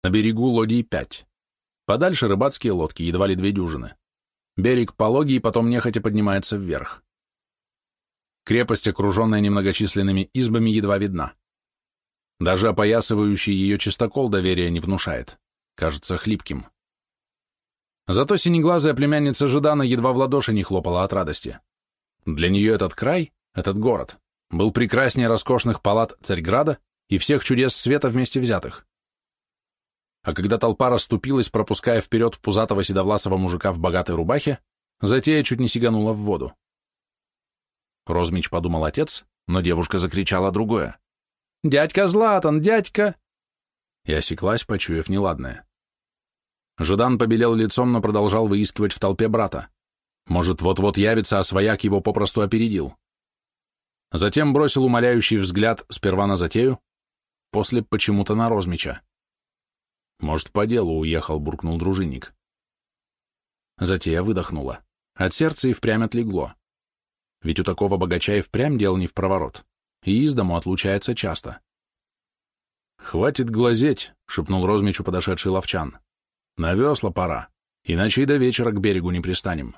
На берегу лодий 5. Подальше рыбацкие лодки, едва ли 2 дюжины. Берег пологий, потом нехотя поднимается вверх. Крепость, окруженная немногочисленными избами, едва видна. Даже опоясывающий ее чистокол доверия не внушает. Кажется хлипким. Зато синеглазая племянница Жидана едва в ладоши не хлопала от радости. Для нее этот край, этот город, был прекраснее роскошных палат Царьграда и всех чудес света вместе взятых. А когда толпа расступилась, пропуская вперед пузатого седовласого мужика в богатой рубахе, затея чуть не сиганула в воду. Розмич подумал отец, но девушка закричала другое. «Дядька Златан, дядька!» И осеклась, почуяв неладное. Ждан побелел лицом, но продолжал выискивать в толпе брата. Может, вот-вот явится, а свояк его попросту опередил. Затем бросил умоляющий взгляд сперва на затею, после почему-то на Розмича. «Может, по делу уехал», — буркнул дружинник. Затея выдохнула. От сердца и впрямь отлегло. Ведь у такого богача и впрямь дел не впроворот, и из дому отлучается часто. «Хватит глазеть», — шепнул Розмичу подошедший ловчан. «На весла пора, иначе и до вечера к берегу не пристанем».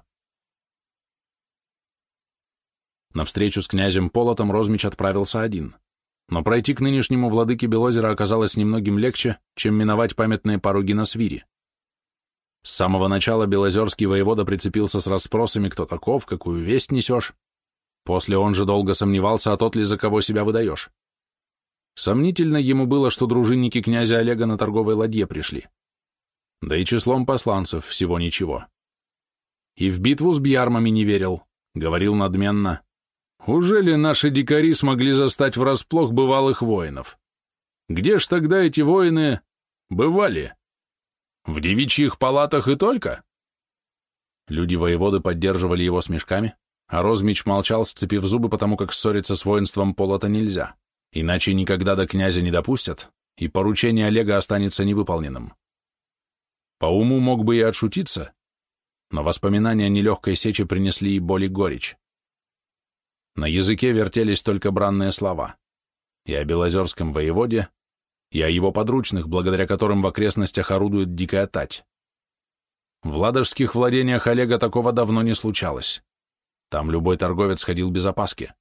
На встречу с князем Полотом Розмич отправился один, но пройти к нынешнему владыке Белозера оказалось немногим легче, чем миновать памятные пороги на свире. С самого начала белозерский воевода прицепился с расспросами, кто таков, какую весть несешь. После он же долго сомневался, а тот ли за кого себя выдаешь. Сомнительно ему было, что дружинники князя Олега на торговой ладье пришли. Да и числом посланцев всего ничего. И в битву с бьярмами не верил, говорил надменно. «Уже ли наши дикари смогли застать врасплох бывалых воинов? Где ж тогда эти воины бывали? В девичьих палатах и только?» Люди воеводы поддерживали его смешками, а Розмич молчал, сцепив зубы, потому как ссориться с воинством Полота нельзя, иначе никогда до князя не допустят, и поручение Олега останется невыполненным. По уму мог бы и отшутиться, но воспоминания о нелегкой сече принесли и боль и горечь. На языке вертелись только бранные слова. И о белозерском воеводе, и о его подручных, благодаря которым в окрестностях орудует дикая тать. В ладожских владениях Олега такого давно не случалось. Там любой торговец ходил без опаски.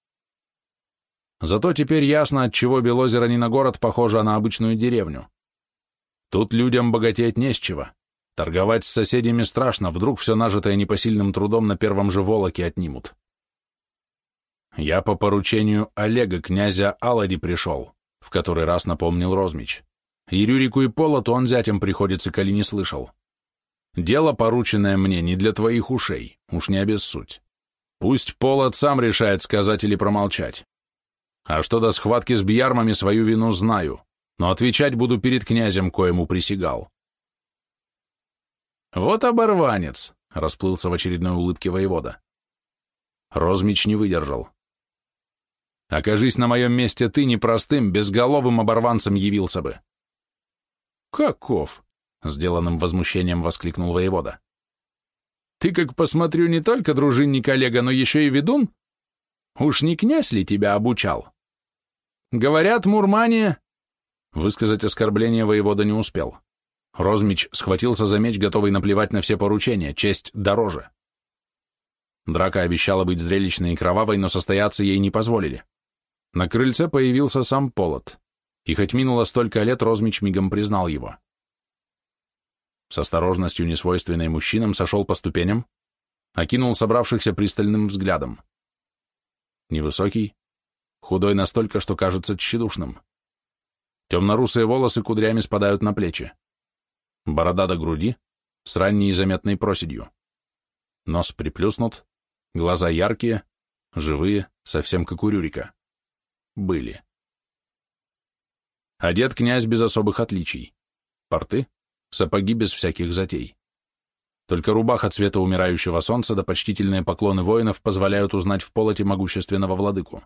Зато теперь ясно, отчего Белозеро не на город похоже, а на обычную деревню. Тут людям богатеть не с чего. Торговать с соседями страшно, вдруг все нажитое непосильным трудом на первом же волоке отнимут. «Я по поручению Олега, князя Алади, пришел», — в который раз напомнил Розмич. «И Рюрику и Полоту он зятем приходится, коли не слышал. Дело, порученное мне, не для твоих ушей, уж не обессудь. Пусть Полот сам решает, сказать или промолчать. А что до схватки с бьярмами, свою вину знаю, но отвечать буду перед князем, коему присягал». «Вот оборванец», — расплылся в очередной улыбке воевода. Розмич не выдержал. «Окажись на моем месте ты непростым, безголовым оборванцем явился бы». «Каков?» — сделанным возмущением воскликнул воевода. «Ты, как посмотрю, не только дружинник Олега, но еще и ведун? Уж не князь ли тебя обучал? Говорят, Мурмане...» Высказать оскорбление воевода не успел. Розмич схватился за меч, готовый наплевать на все поручения, честь дороже. Драка обещала быть зрелищной и кровавой, но состояться ей не позволили. На крыльце появился сам Полот, и хоть минуло столько лет, Розмич мигом признал его. С осторожностью, несвойственной мужчинам, сошел по ступеням, окинул собравшихся пристальным взглядом. Невысокий, худой настолько, что кажется тщедушным. Темно-русые волосы кудрями спадают на плечи. Борода до груди, с ранней и заметной проседью. Нос приплюснут, глаза яркие, живые, совсем как у Рюрика. Были. Одет князь без особых отличий. Порты, сапоги без всяких затей. Только рубаха цвета умирающего солнца да почтительные поклоны воинов позволяют узнать в Полоте могущественного владыку.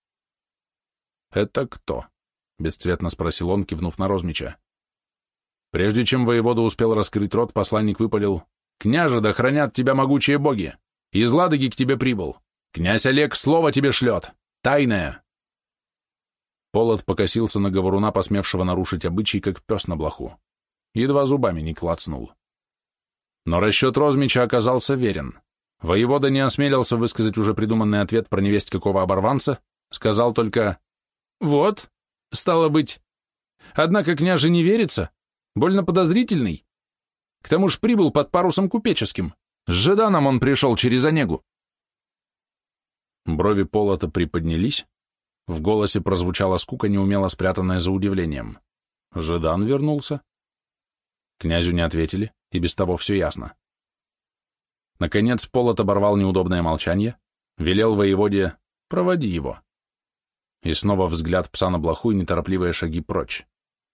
«Это кто?» — бесцветно спросил он, кивнув на Розмича. Прежде чем воевода успел раскрыть рот, посланник выпалил: «Княже, да хранят тебя могучие боги! Из Ладоги к тебе прибыл! Князь Олег слово тебе шлет! Тайное!» Полот покосился на говоруна, посмевшего нарушить обычай, как пес на блоху. едва зубами не клацнул. Но расчет Розмича оказался верен. Воевода не осмелился высказать уже придуманный ответ про невесть какого оборванца, сказал только «Вот, стало быть. Однако княже не верится, больно подозрительный. К тому ж прибыл под парусом купеческим. С Жданом он пришел через Онегу». Брови Полота приподнялись, в голосе прозвучала скука, неумело спрятанная за удивлением. Ждан вернулся? Князю не ответили, и без того все ясно. Наконец Полот оборвал неудобное молчание, велел воеводе «проводи его». И снова взгляд пса на блоху и неторопливые шаги прочь.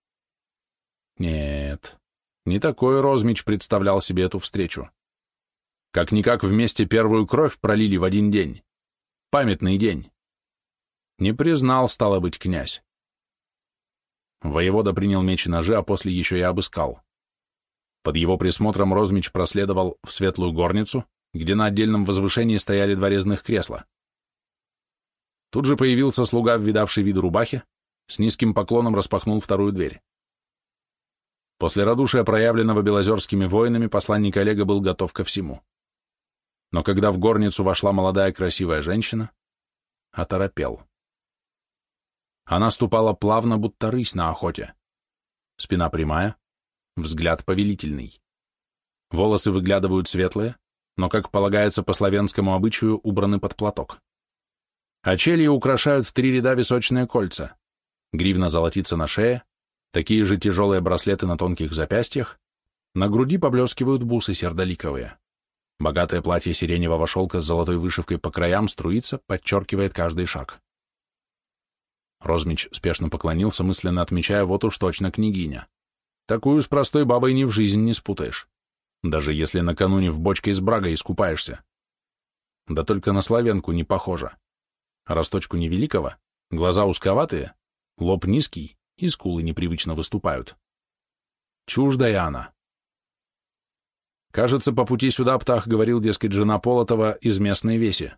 Нет, не такой Розмич представлял себе эту встречу. Как-никак вместе первую кровь пролили в один день. Памятный день. Не признал, стало быть, князь. Воевода принял меч и ножи, а после еще и обыскал. Под его присмотром Розмич проследовал в светлую горницу, где на отдельном возвышении стояли два резных кресла. Тут же появился слуга в видавшей виду рубахе, с низким поклоном распахнул вторую дверь. После радушия, проявленного белозерскими воинами, посланник Олега был готов ко всему. Но когда в горницу вошла молодая красивая женщина, оторопел. Она ступала плавно, будто рысь на охоте. Спина прямая, взгляд повелительный. Волосы выглядывают светлые, но, как полагается по славянскому обычаю, убраны под платок. Очелье украшают в 3 ряда височные кольца. Гривна золотится на шее, такие же тяжелые браслеты на тонких запястьях, на груди поблескивают бусы сердоликовые. Богатое платье сиреневого шелка с золотой вышивкой по краям струится, подчеркивает каждый шаг. Розмич спешно поклонился, мысленно отмечая, вот уж точно княгиня. Такую с простой бабой ни в жизнь не спутаешь, даже если накануне в бочке с брагой искупаешься. Да только на славянку не похожа. Росточку невеликого, глаза узковатые, лоб низкий и скулы непривычно выступают. Чуждая она. Кажется, по пути сюда Птах говорил, дескать, жена Полотова из местной веси.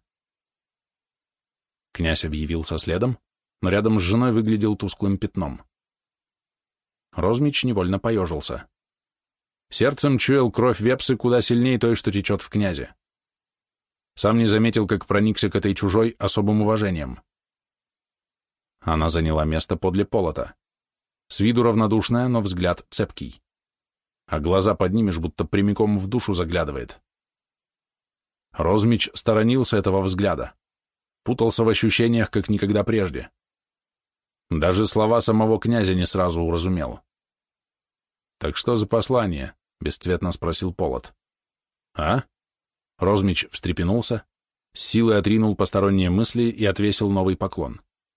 Князь объявился следом, но рядом с женой выглядел тусклым пятном. Розмич невольно поежился. Сердцем чуял кровь вепсы куда сильнее той, что течет в князе. Сам не заметил, как проникся к этой чужой особым уважением. Она заняла место подле Полота. С виду равнодушная, но взгляд цепкий. А глаза поднимешь, будто прямиком в душу заглядывает. Розмич сторонился этого взгляда. Путался в ощущениях, как никогда прежде. Даже слова самого князя не сразу уразумел. «Так что за послание?» — бесцветно спросил Полот. «А?» Розмич встрепенулся, с силой отринул посторонние мысли и отвесил новый поклон.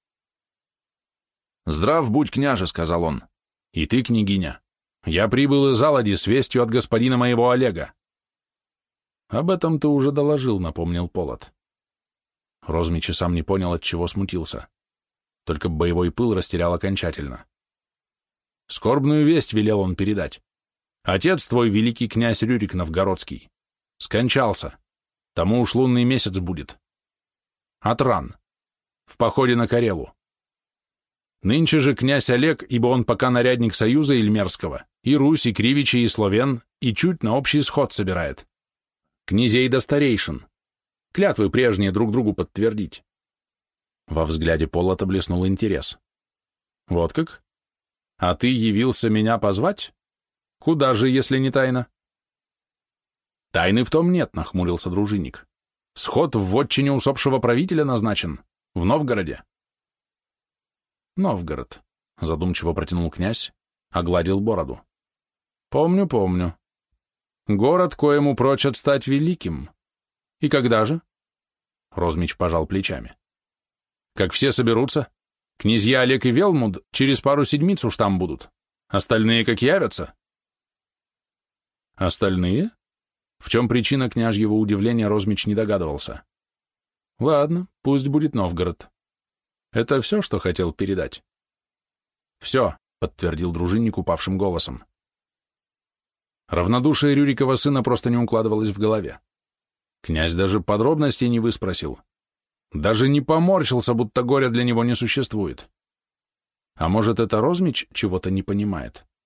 «Здрав будь, княже», — сказал он, — «и ты, княгиня. Я прибыл из Алади с вестью от господина моего Олега». «Об этом ты уже доложил», — напомнил Полот. Розмич и сам не понял, от чего смутился. Только боевой пыл растерял окончательно. «Скорбную весть велел он передать. Отец твой, великий князь Рюрик Новгородский, скончался. Тому уж лунный месяц будет. От ран. В походе на Карелу. Нынче же князь Олег, ибо он пока нарядник Союза Ильмерского, и Русь, и Кривичи, и Словен, и чуть на общий сход собирает. Князей да старейшин. Клятвы прежние друг другу подтвердить». Во взгляде Полота блеснул интерес. «Вот как? А ты явился меня позвать? Куда же, если не тайна?» «Тайны в том нет», — нахмурился дружинник. «Сход в вотчине усопшего правителя назначен. В Новгороде». «Новгород», — задумчиво протянул князь, огладил бороду. «Помню, помню. Город, коему прочат стать великим. И когда же?» Розмич пожал плечами. «Как все соберутся, князья Олег и Велмуд через пару седмиц уж там будут. Остальные как явятся». «Остальные?» В чем причина княжьего удивления, Розмич не догадывался. «Ладно, пусть будет Новгород. Это все, что хотел передать?» «Все», — подтвердил дружинник упавшим голосом. Равнодушие Рюрикова сына просто не укладывалось в голове. Князь даже подробностей не выспросил. Даже не поморщился, будто горя для него не существует. А может, это Розмич чего-то не понимает?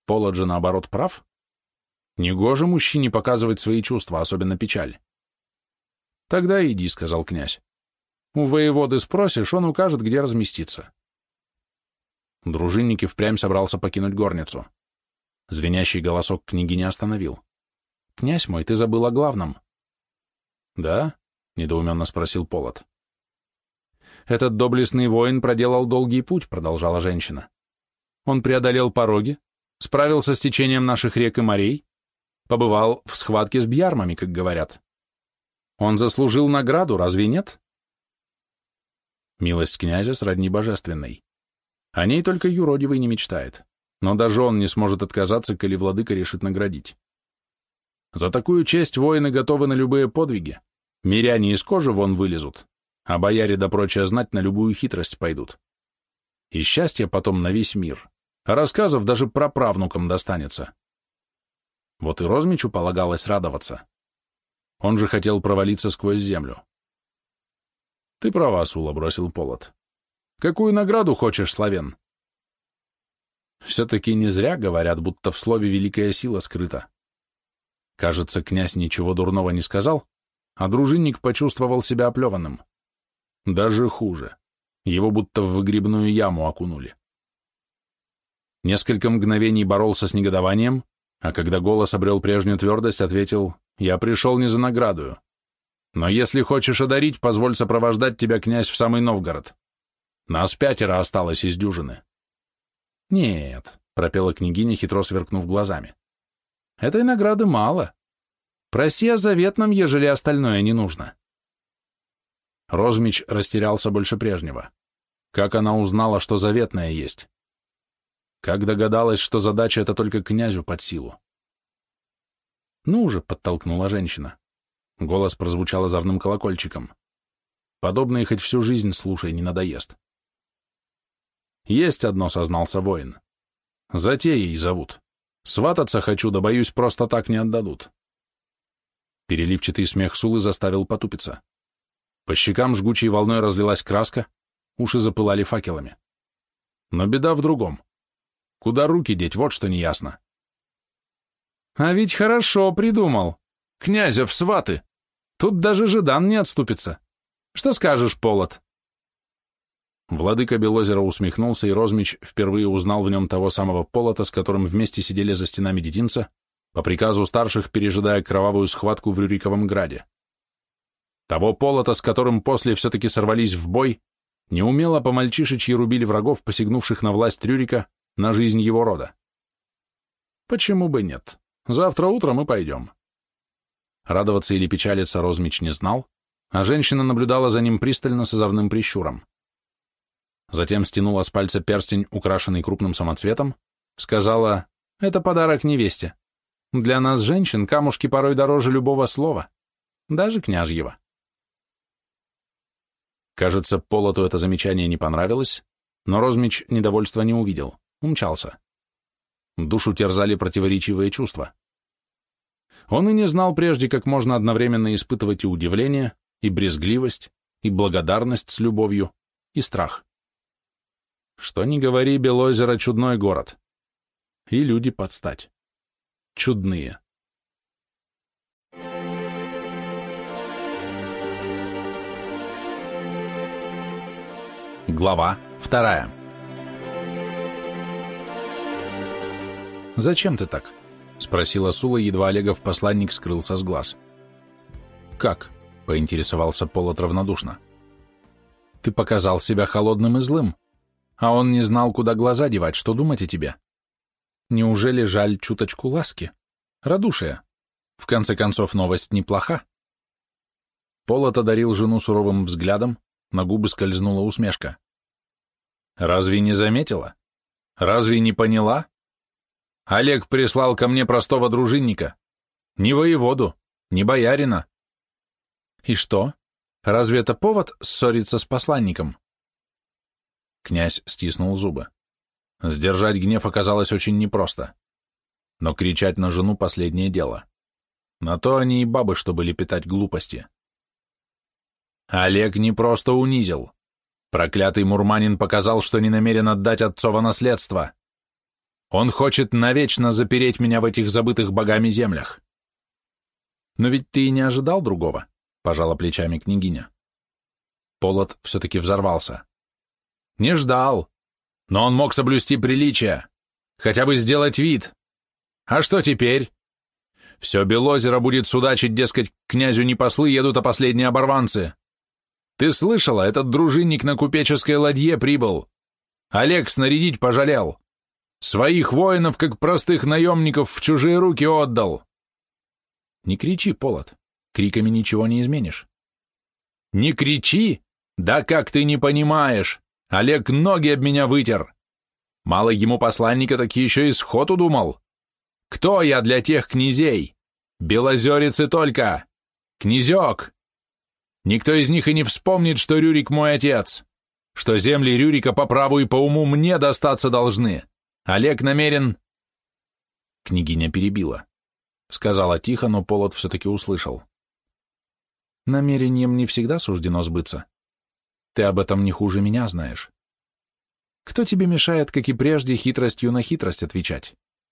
Полот же, наоборот, прав. Негоже мужчине показывать свои чувства, особенно печаль. «Тогда иди», — сказал князь. «У воеводы спросишь, он укажет, где разместиться». Дружинник и впрямь собрался покинуть горницу. Звенящий голосок княгини остановил. «Князь мой, ты забыл о главном». «Да?» — недоуменно спросил Полот. «Этот доблестный воин проделал долгий путь», — продолжала женщина. «Он преодолел пороги, справился с течением наших рек и морей, побывал в схватке с бьярмами, как говорят. Он заслужил награду, разве нет?» Милость князя сродни божественной. О ней только юродивый не мечтает, но даже он не сможет отказаться, коли владыка решит наградить. За такую честь воины готовы на любые подвиги, миряне из кожи вон вылезут, а бояре да прочая знать на любую хитрость пойдут. И счастье потом на весь мир, а рассказов даже праправнукам достанется. Вот и Розмичу полагалось радоваться. Он же хотел провалиться сквозь землю. «Ты права, Сула», — бросил Полот. «Какую награду хочешь, Славен?» Все-таки не зря говорят, будто в слове великая сила скрыта. Кажется, князь ничего дурного не сказал, а дружинник почувствовал себя оплеванным. Даже хуже. Его будто в выгребную яму окунули. Несколько мгновений боролся с негодованием, а когда голос обрел прежнюю твердость, ответил: «Я пришел не за наградою. Но если хочешь одарить, позволь сопровождать тебя, князь, в самый Новгород. Нас 5 осталось из дюжины». «Нет», — пропела княгиня, хитро сверкнув глазами. «Этой награды мало. Проси о заветном, ежели остальное не нужно». Розмич растерялся больше прежнего. Как она узнала, что заветное есть? Как догадалась, что задача эта только князю под силу? «Ну уже», — подтолкнула женщина. Голос прозвучал озорным колокольчиком. Подобное хоть всю жизнь слушай, не надоест. «Есть одно», — сознался воин. «Затеей зовут. Свататься хочу, да боюсь, просто так не отдадут». Переливчатый смех Сулы заставил потупиться. По щекам жгучей волной разлилась краска, уши запылали факелами. Но беда в другом. Куда руки деть, вот что неясно. «А ведь хорошо придумал. Князя в сваты. Тут даже Жидан не отступится. Что скажешь, Полот?» Владыка Белозера усмехнулся, и Розмич впервые узнал в нем того самого Полота, с которым вместе сидели за стенами детинца, по приказу старших пережидая кровавую схватку в Рюриковом граде. Того Полота, с которым после все-таки сорвались в бой, неумело по-мальчишечьи рубили врагов, посягнувших на власть Рюрика, на жизнь его рода. Почему бы нет? Завтра утром мы пойдем. Радоваться или печалиться Розмич не знал, а женщина наблюдала за ним пристально с озорным прищуром. Затем стянула с пальца перстень, украшенный крупным самоцветом, сказала: «Это подарок невесте. Для нас, женщин, камушки порой дороже любого слова, даже княжьего». Кажется, Полоту это замечание не понравилось, но Розмич недовольства не увидел, умчался. Душу терзали противоречивые чувства. Он и не знал прежде, как можно одновременно испытывать и удивление, и брезгливость, и благодарность с любовью, и страх. Что ни говори, Белозеро — чудной город. И люди подстать. Чудные. Глава 2. «Зачем ты так?» — спросила Сула, едва Олегов посланник скрылся с глаз. «Как?» — поинтересовался Полот равнодушно. «Ты показал себя холодным и злым, а он не знал, куда глаза девать, что думать о тебе. Неужели жаль чуточку ласки? Радушия? В конце концов, новость неплоха». Полот одарил жену суровым взглядом, на губы скользнула усмешка. «Разве не заметила? Разве не поняла? Олег прислал ко мне простого дружинника. Ни воеводу, ни боярина». «И что? Разве это повод ссориться с посланником?» Князь стиснул зубы. Сдержать гнев оказалось очень непросто. Но кричать на жену — последнее дело. На то они и бабы, чтобы лепетать глупости. Олег не просто унизил. Проклятый мурманин показал, что не намерен отдать отцово наследство. Он хочет навечно запереть меня в этих забытых богами землях. Но ведь ты и не ожидал другого, пожала плечами княгиня. Полот все-таки взорвался. Не ждал, но он мог соблюсти приличие, хотя бы сделать вид. А что теперь? Все Белозеро будет судачить, дескать, к князю не послы едут, а последние оборванцы. Ты слышала, этот дружинник на купеческой ладье прибыл. Олег снарядить пожалел. Своих воинов, как простых наемников, в чужие руки отдал. Не кричи, Полот, криками ничего не изменишь. Не кричи? Да как ты не понимаешь? Олег ноги об меня вытер. Мало ему посланника, так еще и сход удумал. Кто я для тех князей? Белозерицы только. Князек. Никто из них и не вспомнит, что Рюрик мой отец, что земли Рюрика по праву и по уму мне достаться должны. Олег намерен...» Княгиня перебила. Сказала тихо, но Полот все-таки услышал. «Намерением не всегда суждено сбыться. Ты об этом не хуже меня знаешь. Кто тебе мешает, как и прежде, хитростью на хитрость отвечать?»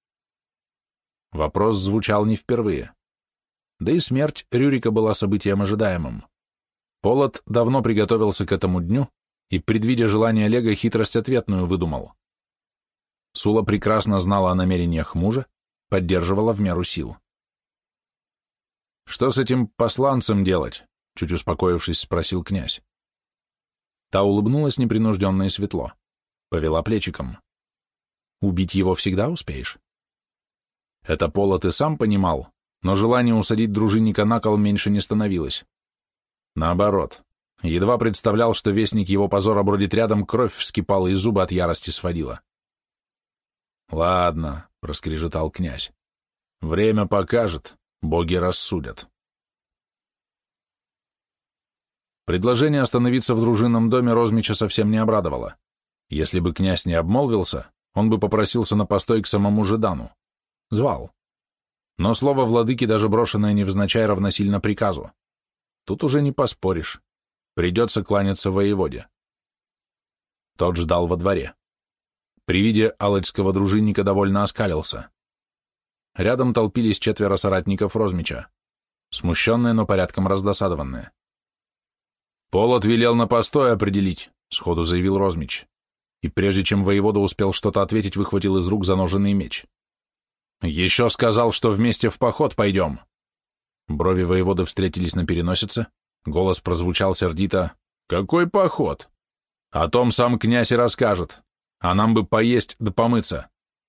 Вопрос звучал не впервые. Да и смерть Рюрика была событием ожидаемым. Полот давно приготовился к этому дню и, предвидя желание Олега, хитрость ответную выдумал. Сула прекрасно знала о намерениях мужа, поддерживала в меру сил. «Что с этим посланцем делать?» — чуть успокоившись, спросил князь. Та улыбнулась непринужденно и светло, повела плечиком. «Убить его всегда успеешь?» Это Полот и сам понимал, но желание усадить дружинника на кол меньше не становилось. Наоборот, едва представлял, что вестник его позора бродит рядом, кровь вскипала и зубы от ярости сводила. «Ладно», — проскрежетал князь, — «время покажет, боги рассудят». Предложение остановиться в дружинном доме Розмича совсем не обрадовало. Если бы князь не обмолвился, он бы попросился на постой к самому Ждану. Звал. Но слово владыки, даже брошенное невзначай, равносильно приказу. Тут уже не поспоришь. Придется кланяться воеводе. Тот ждал во дворе. При виде алочского дружинника довольно оскалился. Рядом толпились 4 соратников Розмича, смущенные, но порядком раздосадованные. «Полот велел на постой определить», — сходу заявил Розмич, и прежде чем воевода успел что-то ответить, выхватил из рук заноженный меч. «Еще сказал, что вместе в поход пойдем». Брови воеводы встретились на переносице, голос прозвучал сердито. «Какой поход? О том сам князь и расскажет, а нам бы поесть да помыться».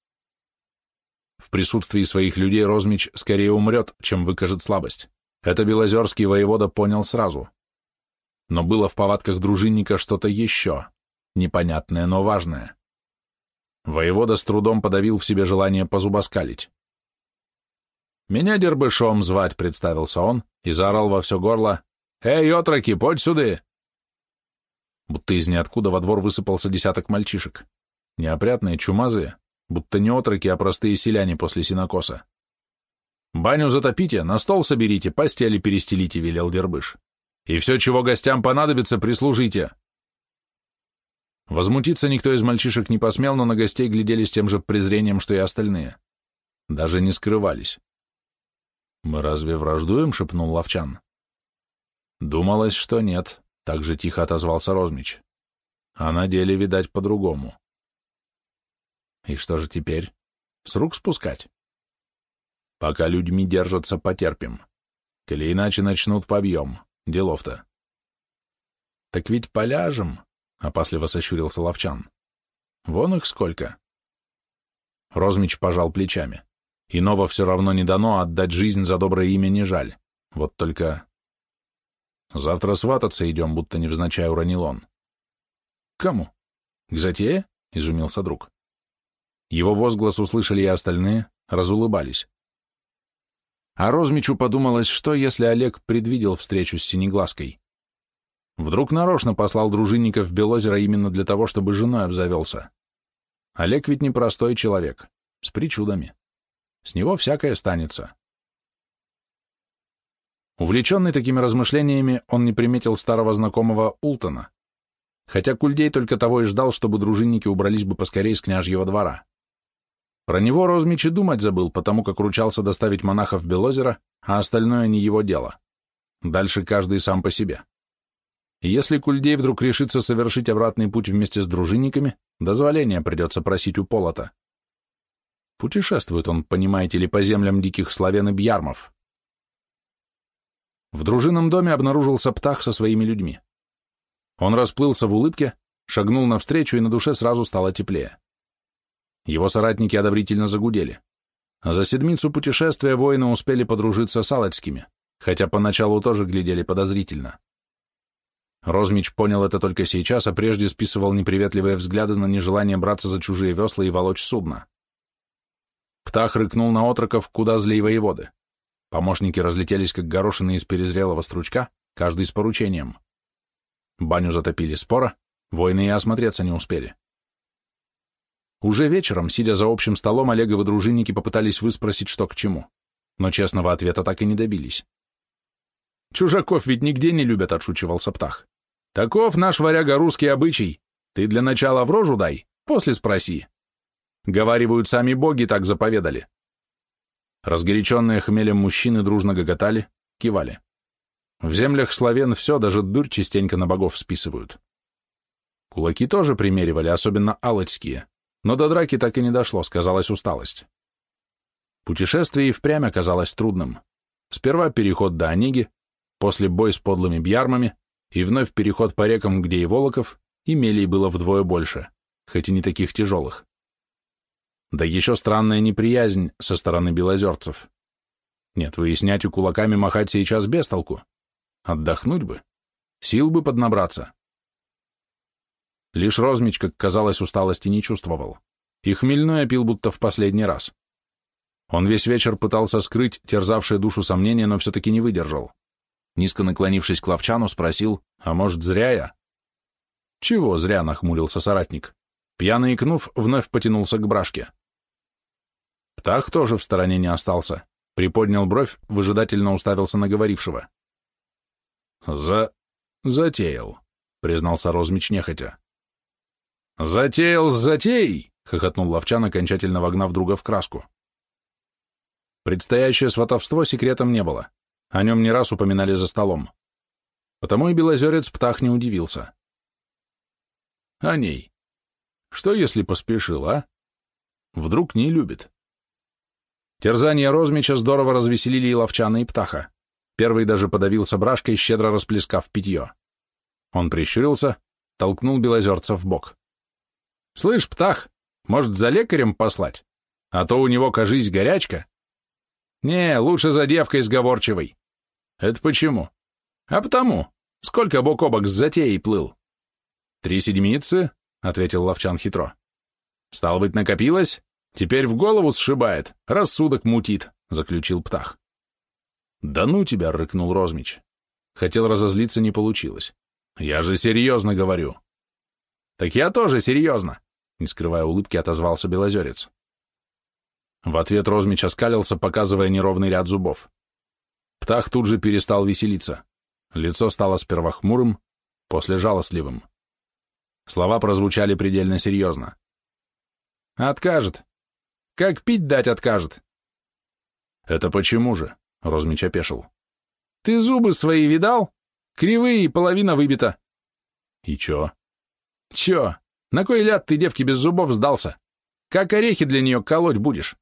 В присутствии своих людей Розмич скорее умрет, чем выкажет слабость. Это белозерский воевода понял сразу. Но было в повадках дружинника что-то еще, непонятное, но важное. Воевода с трудом подавил в себе желание позубоскалить. «Меня Дербышом звать», — представился он и заорал во все горло: «Эй, отроки, подь сюды!» Будто из ниоткуда во двор высыпался десяток мальчишек. Неопрятные, чумазые, будто не отроки, а простые селяне после сенокоса. «Баню затопите, на стол соберите, постели перестелите», — велел Дербыш. «И все, чего гостям понадобится, прислужите». Возмутиться никто из мальчишек не посмел, но на гостей глядели с тем же презрением, что и остальные. Даже не скрывались. «Мы разве враждуем?» — шепнул Ловчан. «Думалось, что нет», — так же тихо отозвался Розмич. «А на деле, видать, по-другому». «И что же теперь? С рук спускать?» «Пока людьми держатся, потерпим. Коли иначе начнут, побьем. Делов-то». «Так ведь поляжем», — опасливо сощурился Ловчан. «Вон их сколько». Розмич пожал плечами. Иного все равно не дано, отдать жизнь за доброе имя не жаль. Вот только... «Завтра свататься идем», будто невзначай уронил он. «К кому? К затее?» — изумился друг. Его возглас услышали и остальные, разулыбались. А Розмичу подумалось, что если Олег предвидел встречу с Синеглазкой? Вдруг нарочно послал дружинников в Белозеро именно для того, чтобы женой обзавелся. Олег ведь непростой человек, с причудами. С него всякое станется. Увлеченный такими размышлениями, он не приметил старого знакомого Ултона, хотя Кульдей только того и ждал, чтобы дружинники убрались бы поскорее с княжьего двора. Про него Розмич и думать забыл, потому как ручался доставить монахов в Белозеро, а остальное не его дело. Дальше каждый сам по себе. И если Кульдей вдруг решится совершить обратный путь вместе с дружинниками, дозволения придется просить у Полота. Путешествует он, понимаете ли, по землям диких славян и бьярмов. В дружинном доме обнаружился Птах со своими людьми. Он расплылся в улыбке, шагнул навстречу, и на душе сразу стало теплее. Его соратники одобрительно загудели. За седмицу путешествия воины успели подружиться с алочскими, хотя поначалу тоже глядели подозрительно. Розмич понял это только сейчас, а прежде списывал неприветливые взгляды на нежелание браться за чужие весла и волочь судно. Птах рыкнул на отроков куда злей воеводы. Помощники разлетелись, как горошины из перезрелого стручка, каждый с поручением. Баню затопили спора, воины и осмотреться не успели. Уже вечером, сидя за общим столом, Олеговы дружинники попытались выспросить, что к чему, но честного ответа так и не добились. «Чужаков ведь нигде не любят», — отшучивался Птах. «Таков наш варяга русский обычай. Ты для начала в рожу дай, после спроси. Говаривают, сами боги так заповедали». Разгоряченные хмелем мужчины дружно гоготали, кивали. В землях славян все, даже дурь частенько на богов списывают. Кулаки тоже примеривали, особенно алочские, но до драки так и не дошло, сказалась усталость. Путешествие и впрямь оказалось трудным. Сперва переход до Онеги, после бой с подлыми бьярмами, и вновь переход по рекам, где и волоков, и мелей было вдвое больше, хоть и не таких тяжелых. Да еще странная неприязнь со стороны белозерцев. Нет, выяснять и кулаками махать сейчас без толку. Отдохнуть бы, сил бы поднабраться. Лишь Розмич, как казалось, усталости не чувствовал, и хмельное пил будто в последний раз. Он весь вечер пытался скрыть терзавшие душу сомнения, но все-таки не выдержал. Низко наклонившись к Ловчану, спросил, а может, зря я? Чего зря, нахмурился соратник. Пьяный икнув, вновь потянулся к брашке. Птах тоже в стороне не остался, приподнял бровь, выжидательно уставился на говорившего. Затеял, признался Розмич нехотя. Затеял с затеей, хохотнул Ловчан, окончательно вогнав друга в краску. Предстоящее сватовство секретом не было, о нем не раз упоминали за столом. Потому и белозерец Птах не удивился. О ней. Что, если поспешил, а? Вдруг не любит. Терзания Розмича здорово развеселили и Ловчана, и Птаха. Первый даже подавился брашкой, щедро расплескав питье. Он прищурился, толкнул белозерца в бок. «Слышь, Птах, может, за лекарем послать? А то у него, кажись, горячка». «Не, лучше за девкой сговорчивой». «Это почему?» «А потому. Сколько бок о бок с затеей плыл?» «3 седмицы», — ответил Ловчан хитро. «Стало быть, накопилось? Теперь в голову сшибает, рассудок мутит», — заключил Птах. «Да ну тебя», — рыкнул Розмич. Хотел разозлиться, не получилось. «Я же серьезно говорю». «Так я тоже серьезно», — не скрывая улыбки, отозвался белозерец. В ответ Розмич оскалился, показывая неровный ряд зубов. Птах тут же перестал веселиться. Лицо стало сперва хмурым, после жалостливым. Слова прозвучали предельно серьезно. «Откажет. Как пить дать откажет?» «Это почему же?» — Розмич опешил. «Ты зубы свои видал? Кривые и половина выбита». «И чё?» «Чё? На кой ляд ты, девке, без зубов сдался? Как орехи для нее колоть будешь?»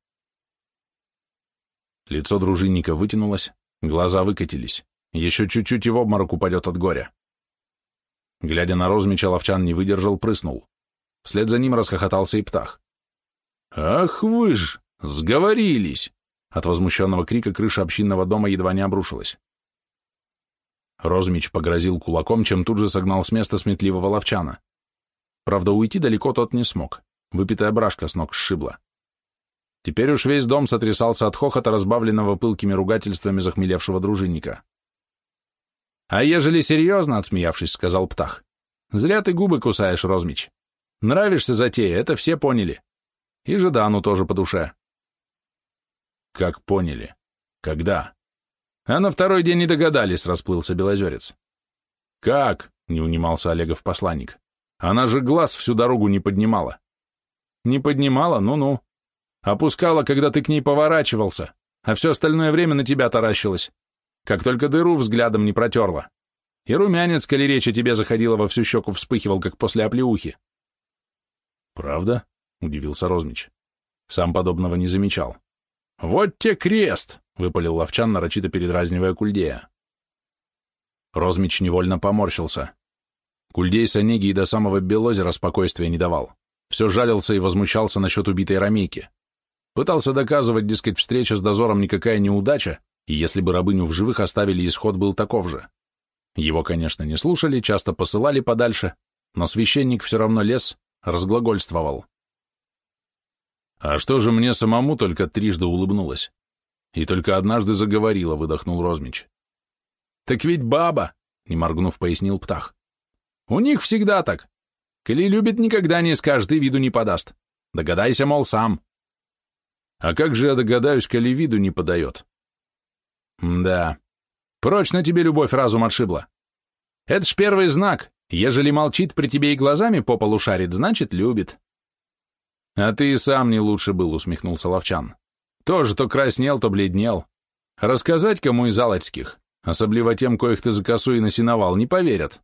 Лицо дружинника вытянулось, глаза выкатились. Еще чуть-чуть и в обморок упадет от горя. Глядя на Розмича, Ловчан не выдержал, прыснул. Вслед за ним расхохотался и Птах. «Ах вы ж! Сговорились!» От возмущенного крика крыша общинного дома едва не обрушилась. Розмич погрозил кулаком, чем тут же согнал с места сметливого Ловчана. Правда, уйти далеко тот не смог. Выпитая брашка с ног сшибла. Теперь уж весь дом сотрясался от хохота, разбавленного пылкими ругательствами захмелевшего дружинника. «А ежели серьезно, — отсмеявшись, сказал Птах, — зря ты губы кусаешь, Розмич. Нравишься затея, это все поняли. И Жидану тоже по душе». «Как поняли? Когда?» «А на второй день не догадались», — расплылся белозерец. «Как?» — не унимался Олегов посланник. «Она же глаз всю дорогу не поднимала». «Не поднимала? Ну-ну. Опускала, когда ты к ней поворачивался, а все остальное время на тебя таращилась, как только дыру взглядом не протерла. И румянец, коли речь о тебе заходила, во всю щеку вспыхивал, как после оплеухи. «Правда?» — удивился Розмич. Сам подобного не замечал. «Вот те крест!» — выпалил Ловчан, нарочито передразнивая Кульдея. Розмич невольно поморщился. Кульдей с Онеги и до самого Белозера спокойствия не давал. Все жалился и возмущался насчет убитой ромейки. Пытался доказывать, дескать, встреча с дозором никакая не удача, и если бы рабыню в живых оставили, исход был таков же. Его, конечно, не слушали, часто посылали подальше, но священник все равно лез, разглагольствовал. «А что же мне самому только трижды улыбнулась? И только однажды заговорила», — выдохнул Розмич. «Так ведь баба», — не моргнув, пояснил Птах. «У них всегда так. Коли любит, никогда не скажет и виду не подаст. Догадайся, мол, сам». «А как же я догадаюсь, коли виду не подает?» «Да. Прочно тебе любовь разум отшибла. Это ж первый знак. Ежели молчит при тебе и глазами по полу шарит, значит, любит». «А ты и сам не лучше был», — усмехнулся Ловчан. «Тоже то краснел, то бледнел. Рассказать кому из алочских, особливо тем, коих ты за косу и насиновал, не поверят».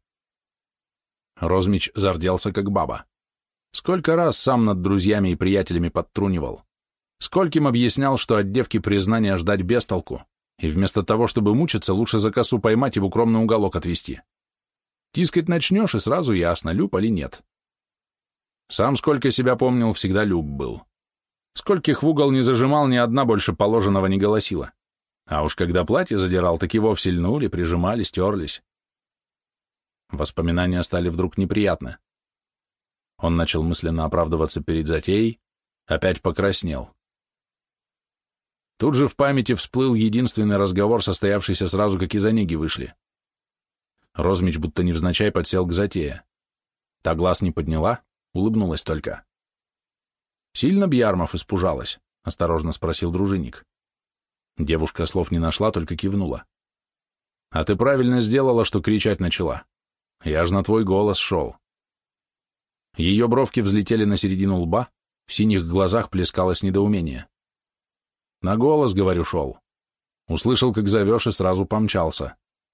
Розмич зарделся, как баба. Сколько раз сам над друзьями и приятелями подтрунивал. Скольким объяснял, что от девки признания ждать без толку, и вместо того, чтобы мучиться, лучше за косу поймать и в укромный уголок отвезти. Тискать начнешь, и сразу ясно, люб или нет. Сам, сколько себя помнил, всегда люб был. Скольких в угол не зажимал, ни одна больше положенного не голосила. А уж когда платье задирал, так и вовсе льнули, прижимали, стерлись. Воспоминания стали вдруг неприятны. Он начал мысленно оправдываться перед затеей, опять покраснел. Тут же в памяти всплыл единственный разговор, состоявшийся сразу, как из Онеги вышли. Розмич будто невзначай подсел к затее. Та глаз не подняла, улыбнулась только. «Сильно Бьярмов испужалась?» — осторожно спросил дружинник. Девушка слов не нашла, только кивнула. «А ты правильно сделала, что кричать начала. Я ж на твой голос шел». Ее бровки взлетели на середину лба, в синих глазах плескалось недоумение. «На голос, говорю, шел. Услышал, как зовешь, и сразу помчался».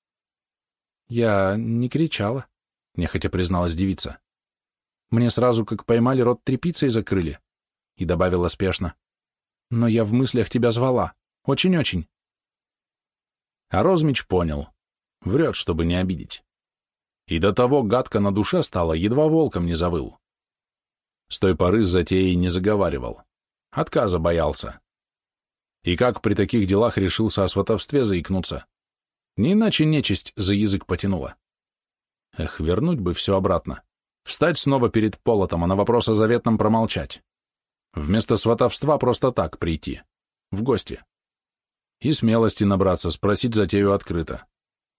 «Я не кричала», — нехотя призналась девица. «Мне сразу, как поймали, рот тряпицей закрыли», — и добавила спешно. «Но я в мыслях тебя звала. Очень-очень». А Розмич понял. Врет, чтобы не обидеть. И до того гадко на душе стало, едва волком не завыл. С той поры с затеей не заговаривал. Отказа боялся. И как при таких делах решился о сватовстве заикнуться? Не иначе нечисть за язык потянула. Эх, вернуть бы все обратно. Встать снова перед Полотом, а на вопрос о заветном промолчать. Вместо сватовства просто так прийти. В гости. И смелости набраться, спросить затею открыто.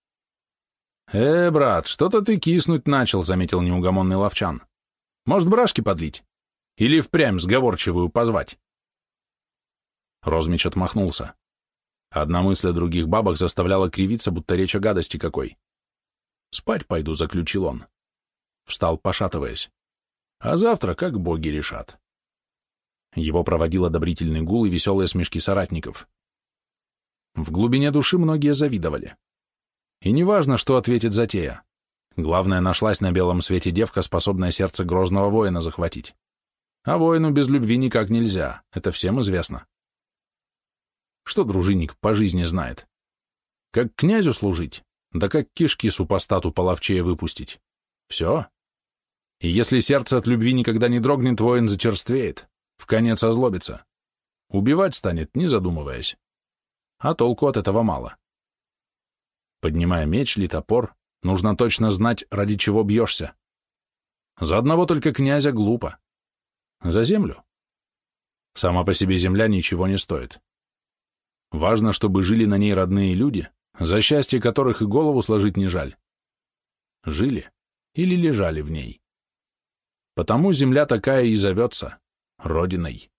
Брат, что-то ты киснуть начал», — заметил неугомонный Ловчан. «Может, брашки подлить? Или впрямь сговорчивую позвать?» Розмич отмахнулся. Одна мысль о других бабах заставляла кривиться, будто речь о гадости какой. «Спать пойду», — заключил он. Встал, пошатываясь. «А завтра как боги решат». Его проводил одобрительный гул и веселые смешки соратников. В глубине души многие завидовали. И неважно, что ответит затея. Главное, нашлась на белом свете девка, способная сердце грозного воина захватить. А воину без любви никак нельзя, это всем известно. Что дружинник по жизни знает? Как князю служить, да как кишки супостату половчее выпустить. Все. И если сердце от любви никогда не дрогнет, воин зачерствеет, вконец озлобится. Убивать станет, не задумываясь. А толку от этого мало. Поднимая меч или топор, нужно точно знать, ради чего бьешься. За одного только князя глупо. За землю. Сама по себе земля ничего не стоит. Важно, чтобы жили на ней родные люди, за счастье которых и голову сложить не жаль. Жили или лежали в ней. Потому земля такая и зовется Родиной.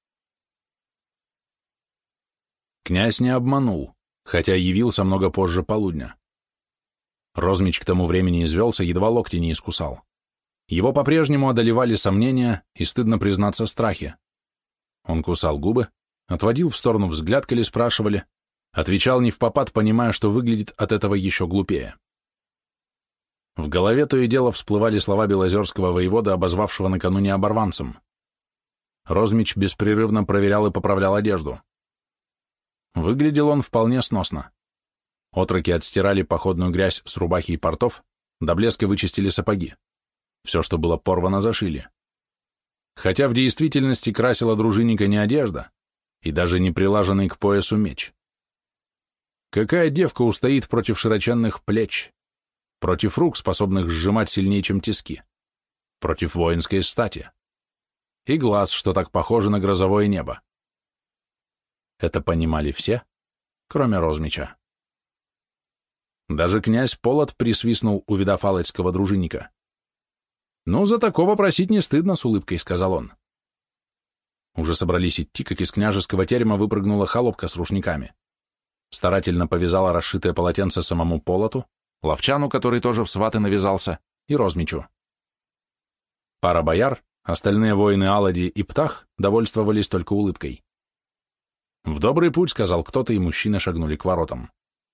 Князь не обманул, хотя явился много позже полудня. Розмич к тому времени извелся, едва локти не искусал. Его по-прежнему одолевали сомнения и, стыдно признаться, страхи. Он кусал губы, отводил в сторону взгляд, коли спрашивали, отвечал невпопад, понимая, что выглядит от этого еще глупее. В голове то и дело всплывали слова белозерского воевода, обозвавшего накануне оборванцем. Розмич беспрерывно проверял и поправлял одежду. Выглядел он вполне сносно. Отроки отстирали походную грязь с рубахи и портов, до блеска вычистили сапоги. Все, что было порвано, зашили. Хотя в действительности красила дружинника не одежда и даже не прилаженный к поясу меч. Какая девка устоит против широченных плеч, против рук, способных сжимать сильнее, чем тиски, против воинской стати, и глаз, что так похожи на грозовое небо? Это понимали все, кроме Розмича. Даже князь Полот присвистнул, увидав алочского дружинника. «Ну, за такого просить не стыдно», — с улыбкой сказал он. Уже собрались идти, как из княжеского терема выпрыгнула холопка с рушниками. Старательно повязала расшитое полотенце самому Полоту, Ловчану, который тоже в сваты навязался, и Розмичу. Пара бояр, остальные воины Алади и Птах довольствовались только улыбкой. «В добрый путь», — сказал кто-то, и мужчины шагнули к воротам.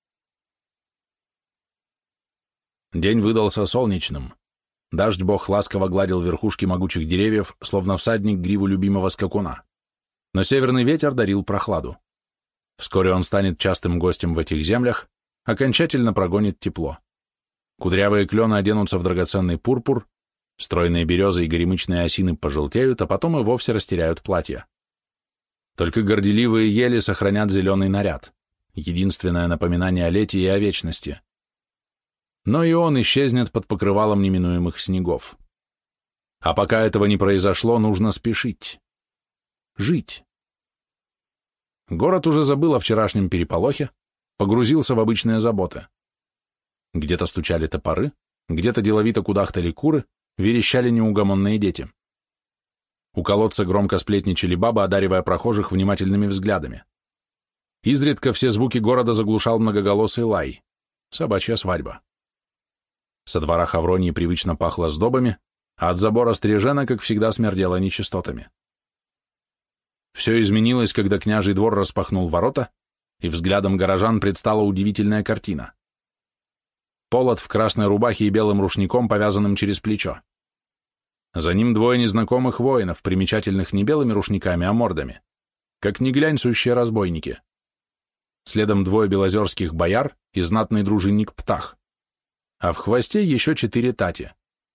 День выдался солнечным. Дождь-бог ласково гладил верхушки могучих деревьев, словно всадник гриву любимого скакуна. Но северный ветер дарил прохладу. Вскоре он станет частым гостем в этих землях, окончательно прогонит тепло. Кудрявые клены оденутся в драгоценный пурпур, стройные березы и горемычные осины пожелтеют, а потом и вовсе растеряют платья. Только горделивые ели сохранят зеленый наряд, единственное напоминание о лете и о вечности. Но и он исчезнет под покрывалом неминуемых снегов. А пока этого не произошло, нужно спешить. Жить. Город уже забыл о вчерашнем переполохе, погрузился в обычные заботы. Где-то стучали топоры, где-то деловито кудахтали куры, верещали неугомонные дети. У колодца громко сплетничали бабы, одаривая прохожих внимательными взглядами. Изредка все звуки города заглушал многоголосый лай. Собачья свадьба. Со двора Хавронии привычно пахло сдобами, а от забора стрижена, как всегда, смердело нечистотами. Все изменилось, когда княжий двор распахнул ворота, и взглядом горожан предстала удивительная картина. Полот в красной рубахе и белым рушником, повязанным через плечо. За ним двое незнакомых воинов, примечательных не белыми рушниками, а мордами, как ни глянь, сущие разбойники. Следом двое белозерских бояр и знатный дружинник Птах, а в хвосте еще 4 тати.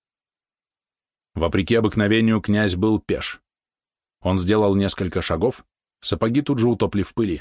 Вопреки обыкновению князь был пеш. Он сделал несколько шагов, сапоги тут же утопли в пыли.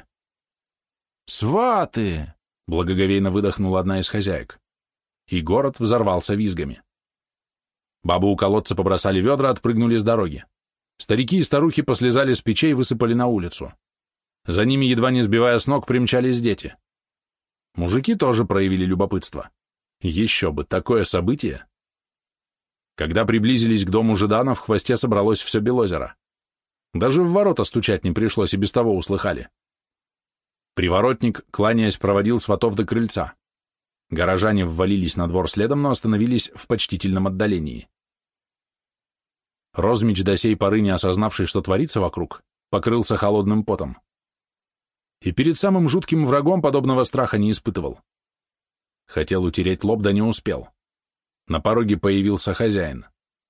«Сваты!» — благоговейно выдохнула одна из хозяек. И город взорвался визгами. Бабы у колодца побросали ведра, отпрыгнули с дороги. Старики и старухи послезали с печей и высыпали на улицу. За ними, едва не сбивая с ног, примчались дети. Мужики тоже проявили любопытство. Еще бы, такое событие! Когда приблизились к дому Жидана, в хвосте собралось все Белозеро. Даже в ворота стучать не пришлось, и без того услыхали. Приворотник, кланяясь, проводил сватов до крыльца. Горожане ввалились на двор следом, но остановились в почтительном отдалении. Розмич, до сей поры не осознавший, что творится вокруг, покрылся холодным потом. И перед самым жутким врагом подобного страха не испытывал. Хотел утереть лоб, да не успел. На пороге появился хозяин.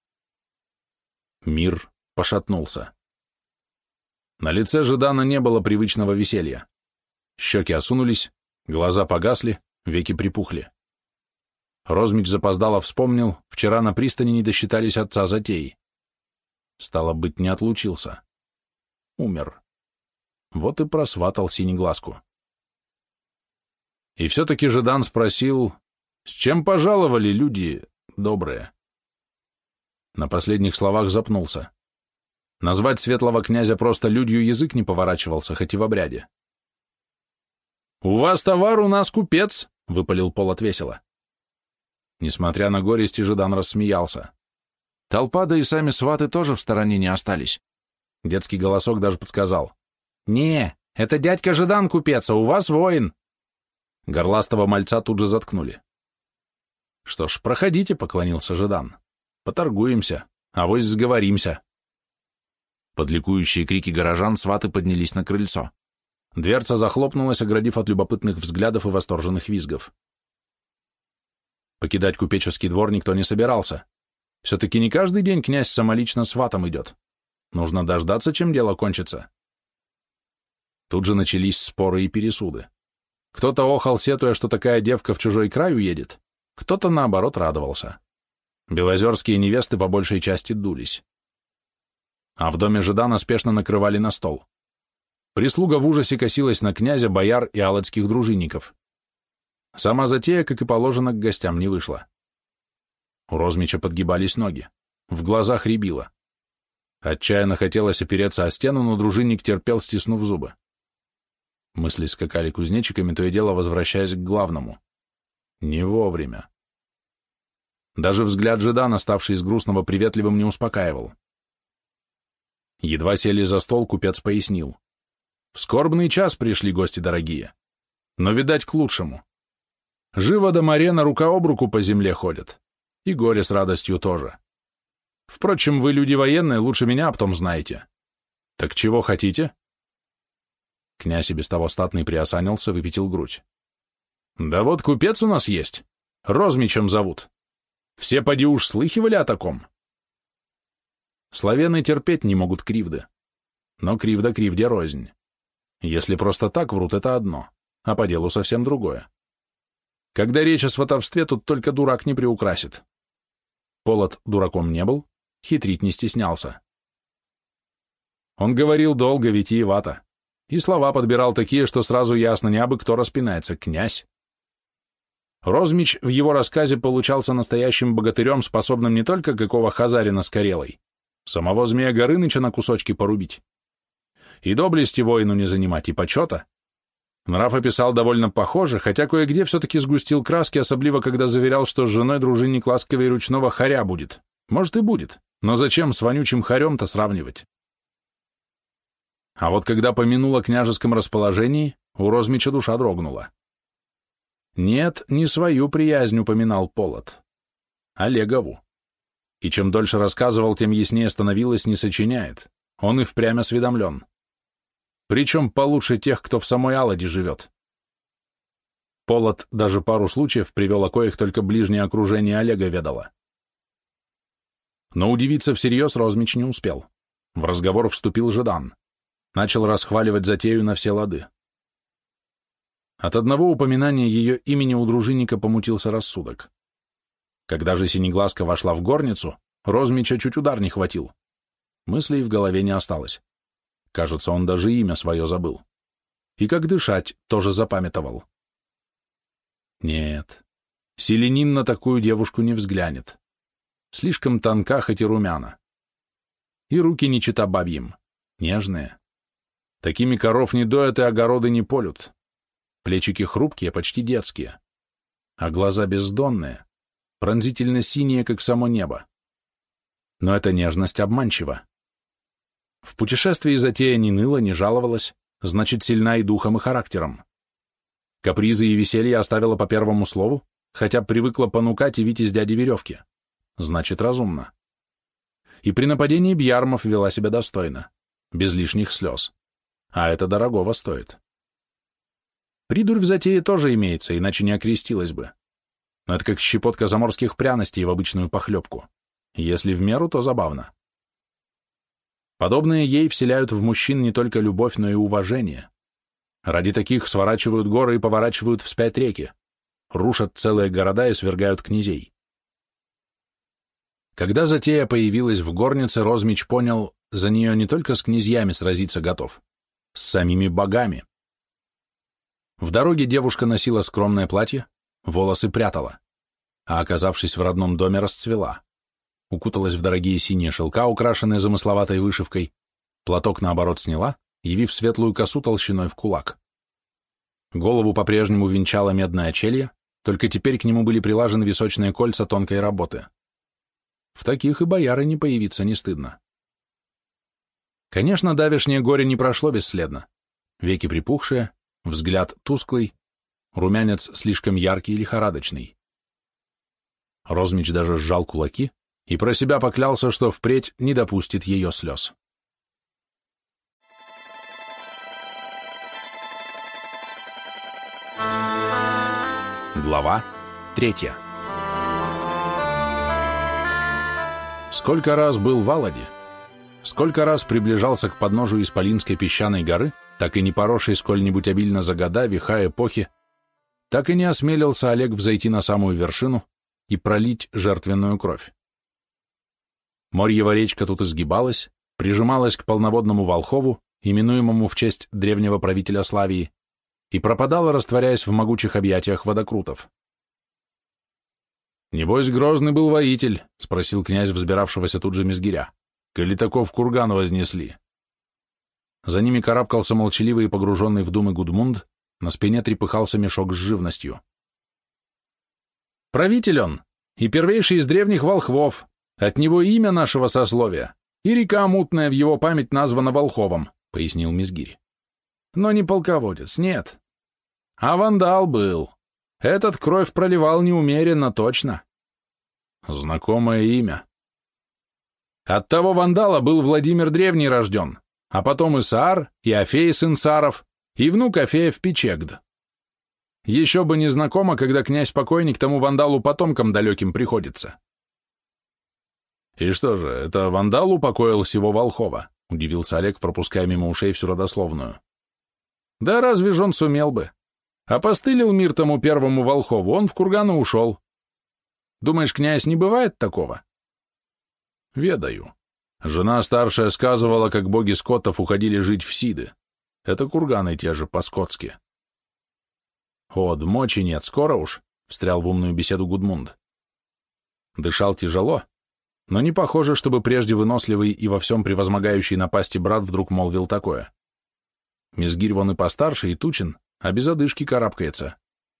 Мир пошатнулся. На лице Жидана не было привычного веселья. Щеки осунулись, глаза погасли, веки припухли. Розмич запоздало вспомнил, вчера на пристани не досчитались отца затеи. Стало быть, не отлучился. Умер. Вот и просватал синеглазку. И все-таки Жидан спросил, с чем пожаловали люди добрые? На последних словах запнулся. Назвать светлого князя просто людью язык не поворачивался, хоть и в обряде. «У вас товар, у нас купец», — выпалил Полот весело. Несмотря на горести, Жидан рассмеялся. Толпа, да и сами сваты тоже в стороне не остались. Детский голосок даже подсказал. «Не, это дядька Жидан купец, а у вас воин». Горластого мальца тут же заткнули. «Что ж, проходите», — поклонился Жидан. «Поторгуемся, авось сговоримся». Под ликующие крики горожан сваты поднялись на крыльцо. Дверца захлопнулась, оградив от любопытных взглядов и восторженных визгов. Покидать купеческий двор никто не собирался. Все-таки не каждый день князь самолично сватом идет. Нужно дождаться, чем дело кончится. Тут же начались споры и пересуды. Кто-то охал, сетуя, что такая девка в чужой край уедет, кто-то, наоборот, радовался. Белозерские невесты по большей части дулись. А в доме Жидана спешно накрывали на стол. Прислуга в ужасе косилась на князя, бояр и алацких дружинников. Сама затея, как и положено, к гостям не вышла. У Розмича подгибались ноги, в глазах рябило. Отчаянно хотелось опереться о стену, но дружинник терпел, стиснув зубы. Мысли скакали кузнечиками, то и дело возвращаясь к главному. Не вовремя. Даже взгляд Жидана, ставший из грустного приветливым, не успокаивал. Едва сели за стол, купец пояснил. В скорбный час пришли гости дорогие, но, видать, к лучшему. Живо до Марена рука об руку по земле ходят, и горе с радостью тоже. Впрочем, вы люди военные, лучше меня об том знаете. Так чего хотите? Князь и без того статный приосанился, выпятил грудь. Да вот купец у нас есть, Розмичем зовут. Все поди уж слыхивали о таком. Славяны терпеть не могут кривды, но кривда кривде рознь. Если просто так врут, это одно, а по делу совсем другое. Когда речь о сватовстве, тут только дурак не приукрасит. Полот дураком не был, хитрить не стеснялся. Он говорил долго, витиевато, и слова подбирал такие, что сразу ясно, не абы кто распинается, князь. Розмич в его рассказе получался настоящим богатырем, способным не только какого хазарина с Карелой, самого змея Горыныча на кусочки порубить. И доблести воину не занимать, и почета. Нрав описал довольно похоже, хотя кое-где все-таки сгустил краски, особливо когда заверял, что с женой дружинник ласковее ручного хоря будет. Может и будет, но зачем с вонючим хорем-то сравнивать? А вот когда помянуло о княжеском расположении, у Розмича душа дрогнула. Нет, не свою приязнь упоминал Полот, а Легову. И чем дольше рассказывал, тем яснее становилось, не сочиняет. Он и впрямь осведомлен. Причем получше тех, кто в самой Аладе живет. Полот даже пару случаев привел, о коих только ближнее окружение Олега ведало. Но удивиться всерьез Розмич не успел. В разговор вступил Жидан. Начал расхваливать затею на все лады. От одного упоминания ее имени у дружинника помутился рассудок. Когда же Синеглазка вошла в горницу, Розмича чуть удар не хватил. Мыслей в голове не осталось. Кажется, он даже имя свое забыл. И как дышать тоже запамятовал. Нет, селянин на такую девушку не взглянет. Слишком тонка, хоть и румяна. И руки не чета бабьим, нежные. Такими коров не доят и огороды не полют. Плечики хрупкие, почти детские. А глаза бездонные, пронзительно синие, как само небо. Но эта нежность обманчива. В путешествии затея не ныла, не жаловалась, значит, сильна и духом, и характером. Капризы и веселье оставила по первому слову, хотя привыкла понукать и вить из дяди веревки. Значит, разумно. И при нападении бьярмов вела себя достойно, без лишних слез. А это дорогого стоит. Придурь в затее тоже имеется, иначе не окрестилась бы. Но это как щепотка заморских пряностей в обычную похлебку. Если в меру, то забавно. Подобные ей вселяют в мужчин не только любовь, но и уважение. Ради таких сворачивают горы и поворачивают вспять реки, рушат целые города и свергают князей. Когда затея появилась в горнице, Розмич понял, за нее не только с князьями сразиться готов, с самими богами. В дороге девушка носила скромное платье, волосы прятала, а, оказавшись в родном доме, расцвела. Укуталась в дорогие синие шелка, украшенные замысловатой вышивкой, платок, наоборот, сняла, явив светлую косу толщиной в кулак. Голову по-прежнему венчала медная челья, только теперь к нему были прилажены височные кольца тонкой работы. В таких и бояры не появиться не стыдно. Конечно, давешнее горе не прошло бесследно. Веки припухшие, взгляд тусклый, румянец слишком яркий и лихорадочный. Розмич даже сжал кулаки и про себя поклялся, что впредь не допустит ее слез. Глава 3. Сколько раз был в Аладе, сколько раз приближался к подножию Исполинской песчаной горы, так и не поросшей сколь-нибудь обильно за года, века эпохи, так и не осмелился Олег взойти на самую вершину и пролить жертвенную кровь. Морьева речка тут изгибалась, прижималась к полноводному Волхову, именуемому в честь древнего правителя Славии, и пропадала, растворяясь в могучих объятиях водокрутов. «Небось, грозный был воитель?» — спросил князь взбиравшегося тут же Мизгиря. «Коли таков курган вознесли?» За ними карабкался молчаливый и погруженный в думы Гудмунд, на спине трепыхался мешок с живностью. «Правитель он, и первейший из древних волхвов, от него имя нашего сословия, и река мутная в его память названа Волховом», — пояснил Мизгирь. «Но не полководец, нет. А вандал был. Этот кровь проливал неумеренно, точно». «Знакомое имя». «От того вандала был Владимир Древний рожден, а потом Исаар, и Афей сын Саров, и внук Афеев Печегд. Еще бы не знакомо, когда князь-покойник тому вандалу потомкам далеким приходится». «И что же, это вандал упокоил сего Волхова?» — удивился Олег, пропуская мимо ушей всю родословную. «Да разве ж он сумел бы? Опостылил мир тому первому Волхову, он в курган и ушел. Думаешь, князь, не бывает такого?» «Ведаю. Жена старшая сказывала, как боги скотов уходили жить в Сиды. Это курганы те же, по-скотски». «Од, мочи нет, скоро уж», — встрял в умную беседу Гудмунд. Дышал тяжело, но не похоже, чтобы прежде выносливый и во всем превозмогающий напасти брат вдруг молвил такое. Мизгирь вон и постарше, и тучен, а без одышки карабкается.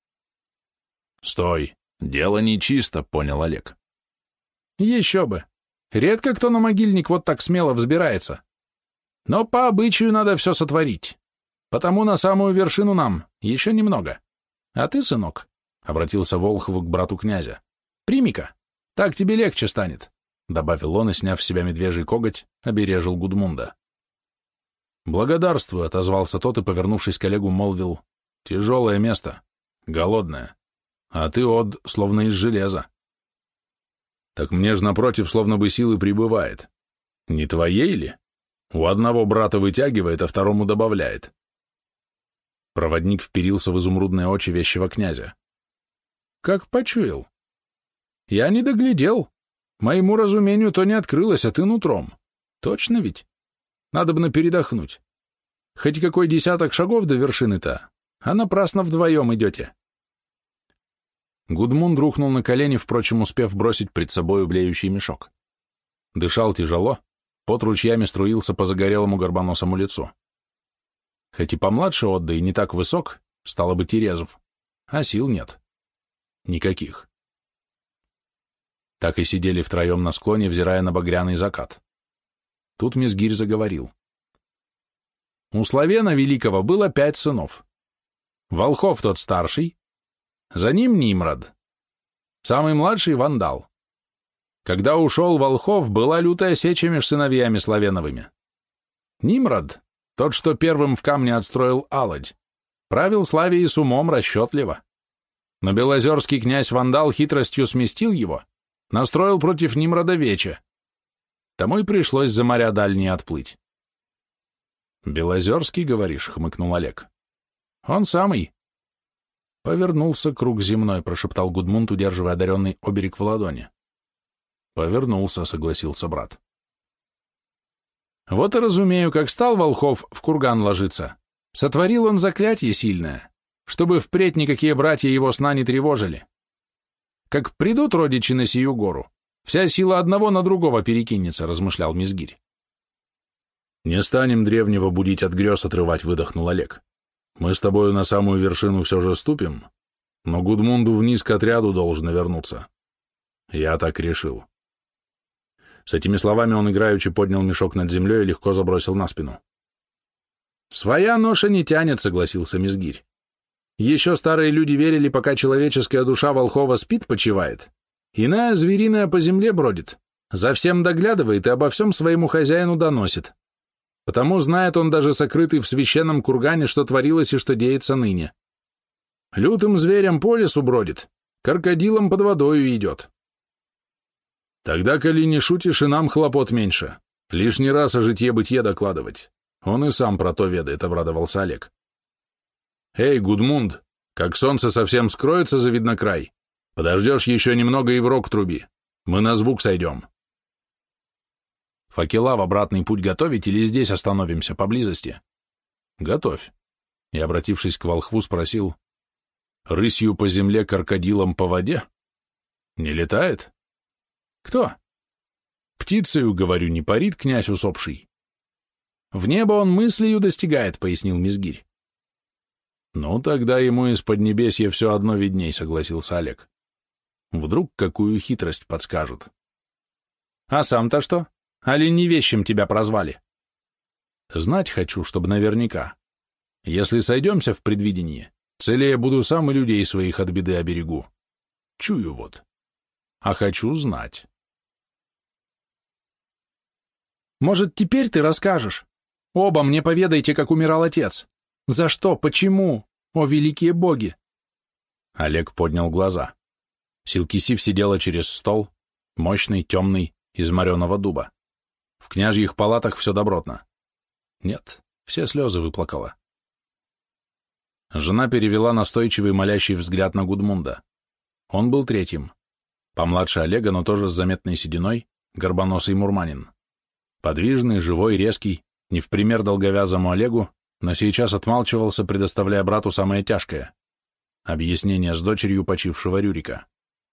«Стой, дело нечисто», — понял Олег. «Еще бы. Редко кто на могильник вот так смело взбирается. Но по обычаю надо все сотворить. Потому на самую вершину нам еще немного. А ты, сынок, — обратился Волхов к брату князя, — прими-ка, так тебе легче станет», — добавил он и, сняв с себя медвежий коготь, обережил Гудмунда. «Благодарствую», — отозвался тот и, повернувшись к Олегу, молвил, — «тяжелое место, голодное, а ты, Од, словно из железа». «Так мне ж, напротив, словно бы силы прибывает. Не твоей ли? У одного брата вытягивает, а второму добавляет». Проводник вперился в изумрудные очи вещего князя. «Как почуял? Я не доглядел. Моему разумению то не открылось, а ты нутром. Точно ведь? Надобно передохнуть. Хоть какой десяток шагов до вершины-то, а напрасно вдвоем идете». Гудмунд рухнул на колени, впрочем, успев бросить пред собою блеющий мешок. Дышал тяжело, пот ручьями струился по загорелому горбоносому лицу. Хоть и помладше Отда и не так высок, стало быть, и резв, а сил нет. Никаких. Так и сидели втроем на склоне, взирая на багряный закат. Тут Мизгирь заговорил. У Славена Великого было 5 сынов. Волхов тот старший, за ним Нимрод, самый младший — Вандал. Когда ушел Волхов, была лютая сеча меж сыновьями Славеновыми. Нимрод, тот, что первым в камне отстроил Аладь, правил Славией с умом расчетливо. Но белозерский князь Вандал хитростью сместил его, настроил против Нимрода вече. Тому и пришлось за моря дальние отплыть. «Белозерский, говоришь?» — хмыкнул Олег. «Он самый». «Повернулся круг земной», — прошептал Гудмунд, удерживая одаренный оберег в ладони. «Повернулся», — согласился брат. «Вот и разумею, как стал Волхов в курган ложиться. Сотворил он заклятие сильное, чтобы впредь никакие братья его сна не тревожили. Как придут родичи на сию гору, вся сила одного на другого перекинется», — размышлял Мизгирь. «Не станем древнего будить от грез отрывать», — выдохнул Олег. «Мы с тобою на самую вершину все же ступим, но Гудмунду вниз к отряду должно вернуться. Я так решил». С этими словами он играючи поднял мешок над землей и легко забросил на спину. «Своя ноша не тянет», — согласился Мизгирь. «Еще старые люди верили, пока человеческая душа Волхова спит, почивает. Иная звериная по земле бродит, за всем доглядывает и обо всем своему хозяину доносит. Потому знает он даже сокрытый в священном кургане, что творилось и что деется ныне. Лютым зверем по лесу бродит, крокодилом под водою идет. Тогда, коли не шутишь, и нам хлопот меньше. Лишний раз о житье-бытие докладывать. Он и сам про то ведает, обрадовался Олег. Эй, Гудмунд, как солнце совсем скроется за виднокрай, подождешь еще немного и в рог труби. Мы на звук сойдем. Факела в обратный путь готовить или здесь остановимся, поблизости? Готовь. И, обратившись к волхву, спросил, рысью по земле, крокодилом по воде? Не летает? Кто? Птицею, говорю, не парит князь усопший. В небо он мыслью достигает, пояснил Мизгирь. Ну, тогда ему из поднебесья все одно видней, согласился Олег. Вдруг какую хитрость подскажет. А сам-то что? Али не вещим тебя прозвали? Знать хочу, чтобы наверняка. Если сойдемся в предвидении, целее буду сам и людей своих от беды оберегу. Чую вот. А хочу знать. Может, теперь ты расскажешь? Оба мне поведайте, как умирал отец. За что? Почему? О, великие боги!» Олег поднял глаза. Силкисив сидела через стол, мощный, темный, из мореного дуба. В княжьих палатах все добротно. Нет, все слезы выплакала. Жена перевела настойчивый молящий взгляд на Гудмунда. Он был третьим. Помладше Олега, но тоже с заметной сединой, горбоносый мурманин. Подвижный, живой, резкий, не в пример долговязому Олегу, но сейчас отмалчивался, предоставляя брату самое тяжкое — объяснение с дочерью почившего Рюрика.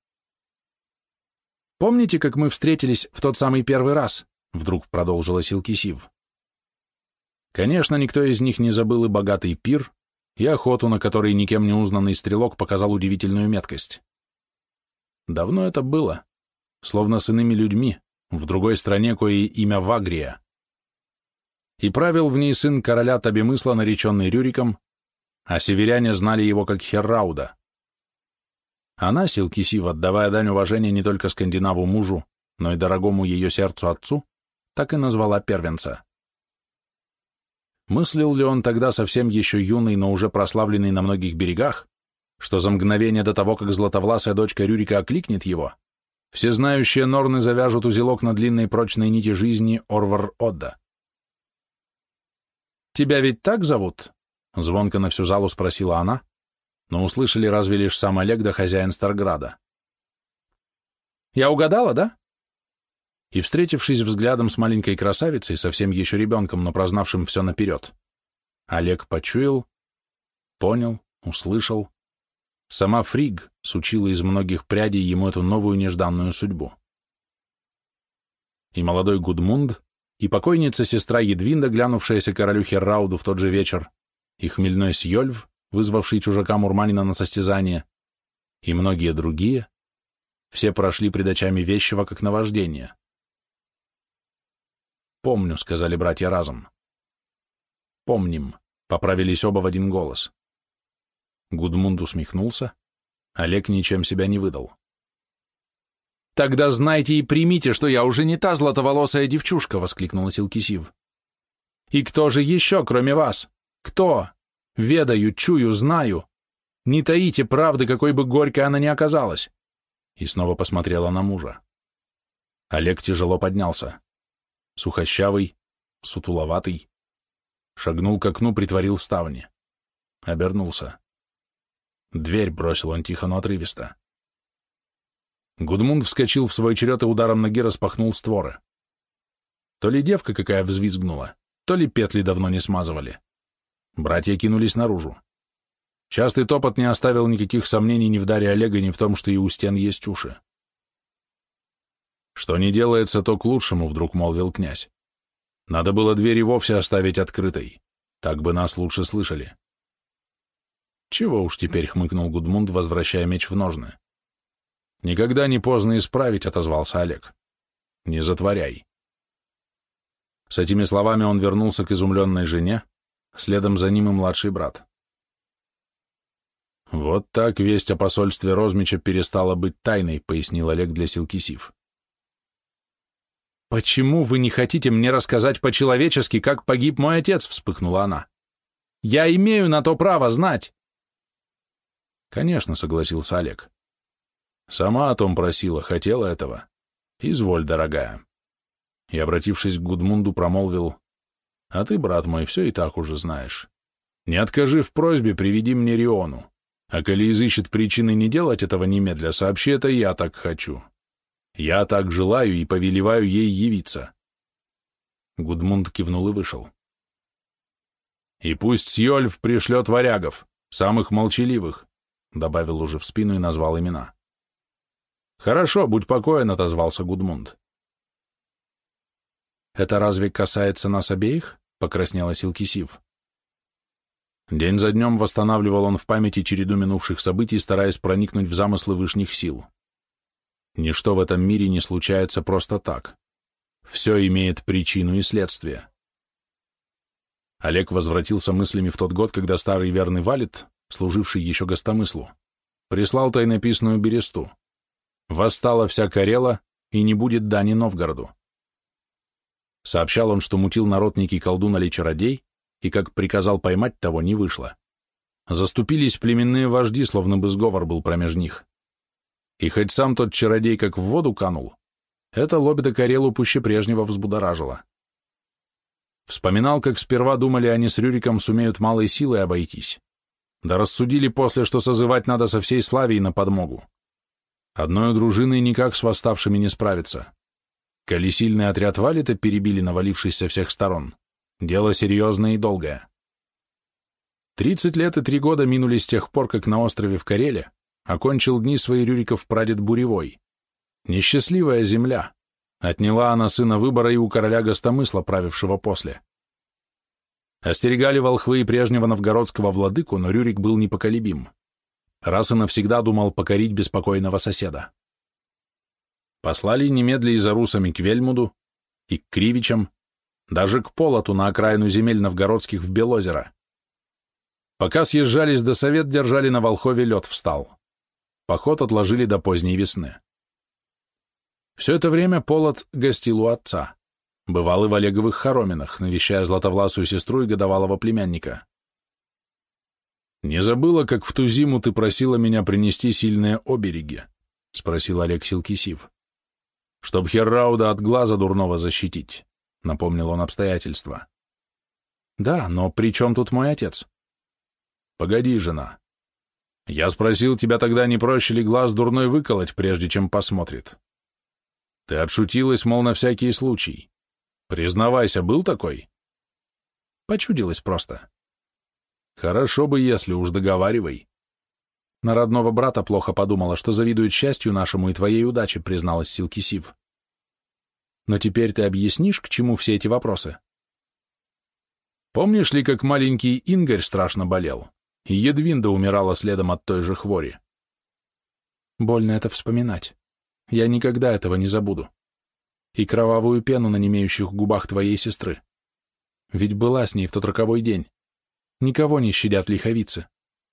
«Помните, как мы встретились в тот самый первый раз?» — вдруг продолжила Силкисив. Конечно, никто из них не забыл и богатый пир, и охоту, на которой никем не узнанный стрелок показал удивительную меткость. Давно это было, словно с иными людьми, в другой стране, кое имя Вагрия. И правил в ней сын короля Табемысла, нареченный Рюриком, а северяне знали его как Херрауда. Она, Силкисив, отдавая дань уважения не только скандинаву мужу, но и дорогому ее сердцу отцу, так и назвала первенца. Мыслил ли он тогда совсем еще юный, но уже прославленный на многих берегах, что за мгновение до того, как златовласая дочка Рюрика окликнет его, всезнающие норны завяжут узелок на длинной прочной нити жизни Орвар-Одда? «Тебя ведь так зовут?» — звонко на всю залу спросила она, но услышали разве лишь сам Олег да хозяин Старграда. «Я угадала, да?» И, встретившись взглядом с маленькой красавицей, совсем еще ребенком, но прознавшим все наперед, Олег почуял, понял, услышал. Сама Фригг сучила из многих прядей ему эту новую нежданную судьбу. И молодой Гудмунд, и покойница-сестра Едвинда, глянувшаяся королю Херрауду в тот же вечер, и хмельной Сьёльв, вызвавший чужака Мурманина на состязание, и многие другие, все прошли пред очами вещего, как наваждение. «Помню», — сказали братья разом. «Помним», — поправились оба в один голос. Гудмунд усмехнулся, Олег ничем себя не выдал. «Тогда знайте и примите, что я уже не та златоволосая девчушка», — воскликнула Силкисив. «И кто же еще, кроме вас? Кто? Ведаю, чую, знаю. Не таите правды, какой бы горькой она ни оказалась». И снова посмотрела на мужа. Олег тяжело поднялся. Сухощавый, сутуловатый. Шагнул к окну, притворил ставни. Обернулся. Дверь бросил он тихо, но отрывисто. Гудмунд вскочил в свой черед и ударом ноги распахнул створы. То ли девка какая взвизгнула, то ли петли давно не смазывали. Братья кинулись наружу. Частый топот не оставил никаких сомнений ни в даре Олега, ни в том, что и у стен есть уши. «Что не делается, то к лучшему», — вдруг молвил князь. «Надо было дверь и вовсе оставить открытой. Так бы нас лучше слышали». «Чего уж теперь», — хмыкнул Гудмунд, возвращая меч в ножны. «Никогда не поздно исправить», — отозвался Олег. «Не затворяй». С этими словами он вернулся к изумленной жене, следом за ним и младший брат. «Вот так весть о посольстве Розмича перестала быть тайной», — пояснил Олег для Силкисив. «Почему вы не хотите мне рассказать по-человечески, как погиб мой отец?» — вспыхнула она. «Я имею на то право знать!» Конечно, согласился Олег. Сама о том просила, хотела этого. Изволь, дорогая. И, обратившись к Гудмунду, промолвил: а ты, брат мой, все и так уже знаешь. Не откажи в просьбе, приведи мне Риону. А коли изыщет причины не делать этого немедля, сообщи это я так хочу. Я так желаю и повелеваю ей явиться. Гудмунд кивнул и вышел. И пусть Сьёльф пришлет варягов, самых молчаливых, добавил уже в спину и назвал имена. Хорошо, будь покоен, отозвался Гудмунд. Это разве касается нас обеих? Покраснела Силкисив. День за днем восстанавливал он в памяти череду минувших событий, стараясь проникнуть в замыслы вышних сил. Ничто в этом мире не случается просто так. Все имеет причину и следствие. Олег возвратился мыслями в тот год, когда старый верный Валет, служивший еще гостомыслу, прислал тайнописную бересту. Восстала вся Карела, и не будет дани Новгороду. Сообщал он, что мутил народ некий колдун или чародей, и как приказал поймать, того не вышло. Заступились племенные вожди, словно бы сговор был промеж них. И хоть сам тот чародей как в воду канул, это лобеда Карелу пуще прежнего взбудоражило. Вспоминал, как сперва думали они с Рюриком сумеют малой силой обойтись, да рассудили после, что созывать надо со всей Славией на подмогу. Одной дружиной никак с восставшими не справиться. Коли сильный отряд Валета перебили, навалившись со всех сторон, дело серьезное и долгое. 30 лет и 3 года минули с тех пор, как на острове в Кареле окончил дни свои Рюриков прадед Буревой. Несчастливая земля. Отняла она сына выбора и у короля Гостомысла, правившего после. Остерегали волхвы и прежнего новгородского владыку, но Рюрик был непоколебим. Раз и навсегда думал покорить беспокойного соседа. Послали немедля и за русами к Вельмуду, и к Кривичам, даже к Полоту на окраину земель новгородских в Белозеро. Пока съезжались до совет, держали на Волхове лед встал. Поход отложили до поздней весны. Все это время Полот гостил у отца. Бывал и в Олеговых хороминах, навещая златовласую сестру и годовалого племянника. «Не забыла, как в ту зиму ты просила меня принести сильные обереги?» — спросил Олег Силкисив. «Чтоб Херрауда от глаза дурного защитить», — напомнил он обстоятельства. «Да, но при чем тут мой отец?» «Погоди, жена. Я спросил тебя тогда, не проще ли глаз дурной выколоть, прежде чем посмотрит. Ты отшутилась, мол, на всякий случай. Признавайся, был такой?» «Почудилась просто». «Хорошо бы, если уж, договаривай». «На родного брата плохо подумала, что завидует счастью нашему и твоей удаче», призналась Силкисив. «Но теперь ты объяснишь, к чему все эти вопросы?» «Помнишь ли, как маленький Ингарь страшно болел, и Едвинда умирала следом от той же хвори?» «Больно это вспоминать. Я никогда этого не забуду. И кровавую пену на немеющих губах твоей сестры. Ведь была с ней в тот роковой день. Никого не щадят лиховицы».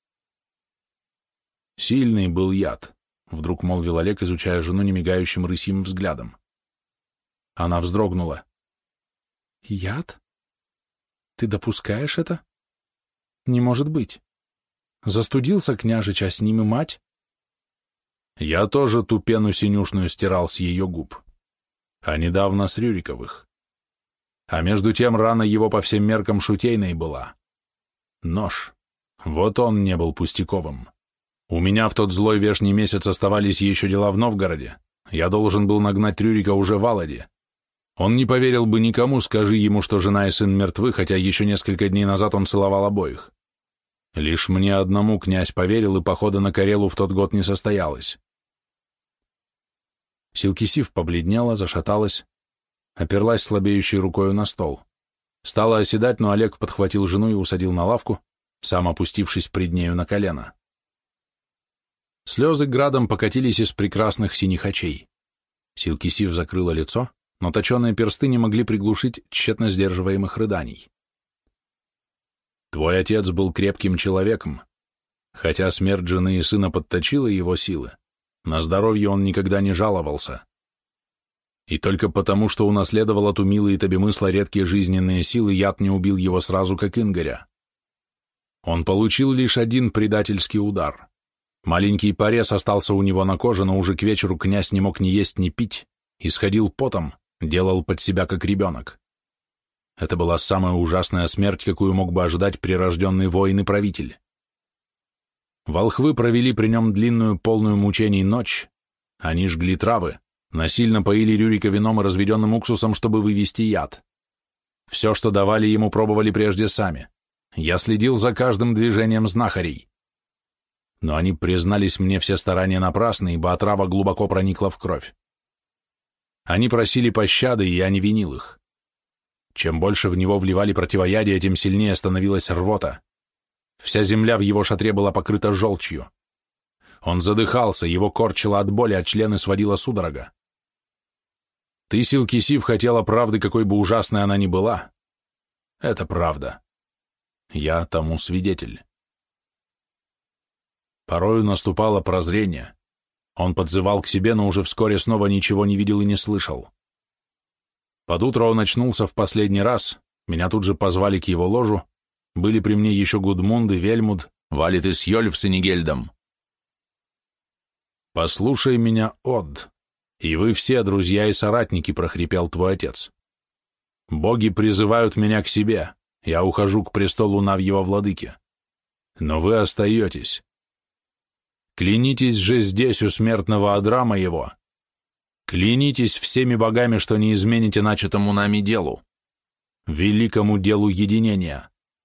«Сильный был яд», — вдруг молвил Олег, изучая жену немигающим рысьим взглядом. Она вздрогнула. «Яд? Ты допускаешь это? Не может быть. Застудился княжич, а с ним и мать?» «Я тоже ту пену синюшную стирал с ее губ, а недавно с Рюриковых. А между тем рана его по всем меркам шутейной была. Нож. Вот он не был пустяковым. У меня в тот злой вешний месяц оставались еще дела в Новгороде. Я должен был нагнать Рюрика уже в Аладе. Он не поверил бы никому, скажи ему, что жена и сын мертвы, хотя еще несколько дней назад он целовал обоих. Лишь мне одному князь поверил, и похода на Карелу в тот год не состоялось». Силкисив побледнела, зашаталась, оперлась слабеющей рукою на стол. Стала оседать, но Олег подхватил жену и усадил на лавку, сам опустившись пред нею на колено. Слезы градом покатились из прекрасных синих очей. Силкисив закрыла лицо, но точеные персты не могли приглушить тщетно сдерживаемых рыданий. «Твой отец был крепким человеком. Хотя смерть жены и сына подточила его силы, на здоровье он никогда не жаловался. И только потому, что унаследовал от умилы и Тобемысла редкие жизненные силы, яд не убил его сразу, как Ингаря. Он получил лишь один предательский удар. Маленький порез остался у него на коже, но уже к вечеру князь не мог ни есть, ни пить, исходил потом, делал под себя как ребенок. Это была самая ужасная смерть, какую мог бы ожидать прирожденный воин и правитель. Волхвы провели при нем длинную, полную мучений ночь. Они жгли травы, насильно поили Рюрика вином и разведенным уксусом, чтобы вывести яд. Все, что давали ему, пробовали прежде сами. Я следил за каждым движением знахарей. Но они признались мне все старания напрасны, ибо отрава глубоко проникла в кровь. Они просили пощады, и я не винил их. Чем больше в него вливали противоядия, тем сильнее становилась рвота. Вся земля в его шатре была покрыта желчью. Он задыхался, его корчило от боли, а члены сводила судорога. Ты, Силкисив, хотела правды, какой бы ужасной она ни была. Это правда. Я тому свидетель. Порою наступало прозрение. Он подзывал к себе, но уже вскоре снова ничего не видел и не слышал. Под утро он очнулся в последний раз, меня тут же позвали к его ложу, были при мне еще Гудмунд и Вельмуд, Валет и Сьёльф с Энигельдом. «Послушай меня, Од, и вы все, друзья и соратники», — прохрипел твой отец. «Боги призывают меня к себе, я ухожу к престолу Навьего владыки. Но вы остаетесь. Клянитесь же здесь, у смертного одра моего. Клянитесь всеми богами, что не измените начатому нами делу, великому делу единения.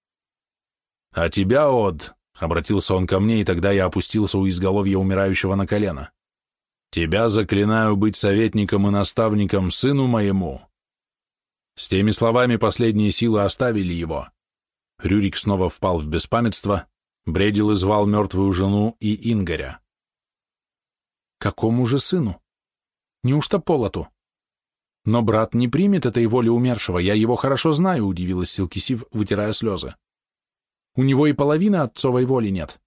А тебя, Од, — обратился он ко мне, и тогда я опустился у изголовья умирающего на колено, — тебя заклинаю быть советником и наставником сыну моему». С теми словами последние силы оставили его. Рюрик снова впал в беспамятство, бредил и звал мертвую жену и Ингоря. «Какому же сыну? Неужто Полоту? Но брат не примет этой воли умершего, я его хорошо знаю», — удивилась Силкисив, вытирая слезы. «У него и половины отцовой воли нет».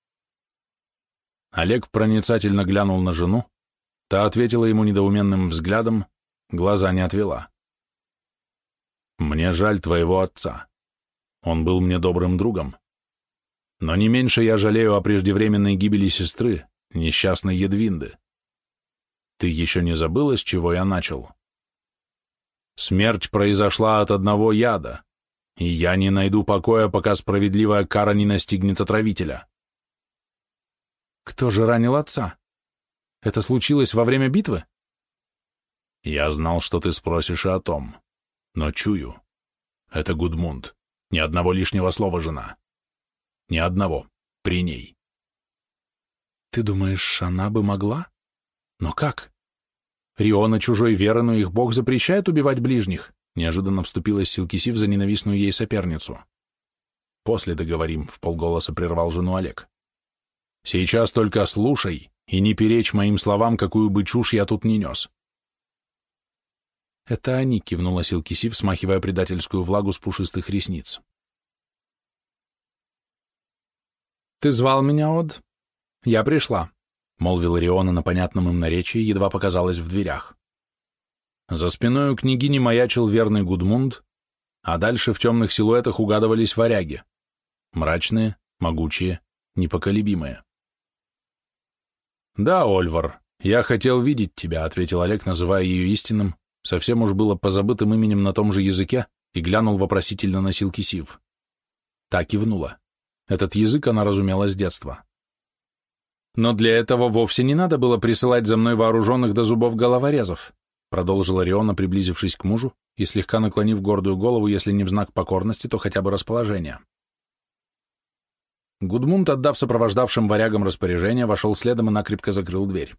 Олег проницательно глянул на жену, та ответила ему недоуменным взглядом, глаза не отвела. «Мне жаль твоего отца. Он был мне добрым другом. Но не меньше я жалею о преждевременной гибели сестры, несчастной Едвинды. Ты еще не забыла, с чего я начал? Смерть произошла от одного яда, и я не найду покоя, пока справедливая кара не настигнет отравителя». «Кто же ранил отца? Это случилось во время битвы?» «Я знал, что ты спросишь и о том, но чую. Это Гудмунд. Ни одного лишнего слова, жена. Ни одного. При ней». «Ты думаешь, она бы могла? Но как? Риона чужой веры, но их бог запрещает убивать ближних», — неожиданно вступилась Силкисив за ненавистную ей соперницу. «После договорим», — вполголоса прервал жену Олег. «Сейчас только слушай и не перечь моим словам, какую бы чушь я тут не нес». «Это они», — кивнула Силкисив, смахивая предательскую влагу с пушистых ресниц. «Ты звал меня, Од? Я пришла», — молвила Риона на понятном им наречии, едва показалась в дверях. За спиной у княгини маячил верный Гудмунд, а дальше в темных силуэтах угадывались варяги. Мрачные, могучие, непоколебимые. «Да, Ольвар, я хотел видеть тебя», — ответил Олег, называя ее истинным, совсем уж было позабытым именем на том же языке, и глянул вопросительно на Силкисив. Та кивнула. Этот язык она разумела с детства. «Но для этого вовсе не надо было присылать за мной вооруженных до зубов головорезов», продолжила Риона, приблизившись к мужу и слегка наклонив гордую голову, если не в знак покорности, то хотя бы расположения. Гудмунд, отдав сопровождавшим варягам распоряжение, вошел следом и накрепко закрыл дверь.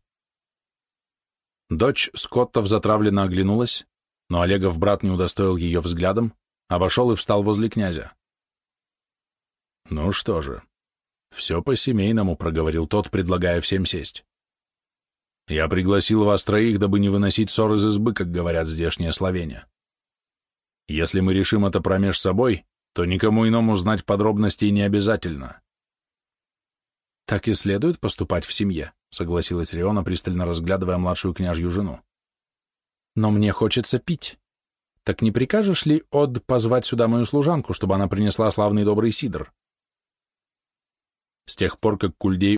Дочь Скоттов затравленно оглянулась, но Олегов брат не удостоил ее взглядом, обошел и встал возле князя. «Ну что же, все по-семейному», — проговорил тот, предлагая всем сесть. «Я пригласил вас троих, дабы не выносить ссор из избы, как говорят здешние словения. Если мы решим это промеж собой, то никому иному знать подробностей не обязательно». «Так и следует поступать в семье», — согласилась Риона, пристально разглядывая младшую княжью жену. «Но мне хочется пить. Так не прикажешь ли, Од, позвать сюда мою служанку, чтобы она принесла славный добрый сидр?» С тех пор, как Кульдей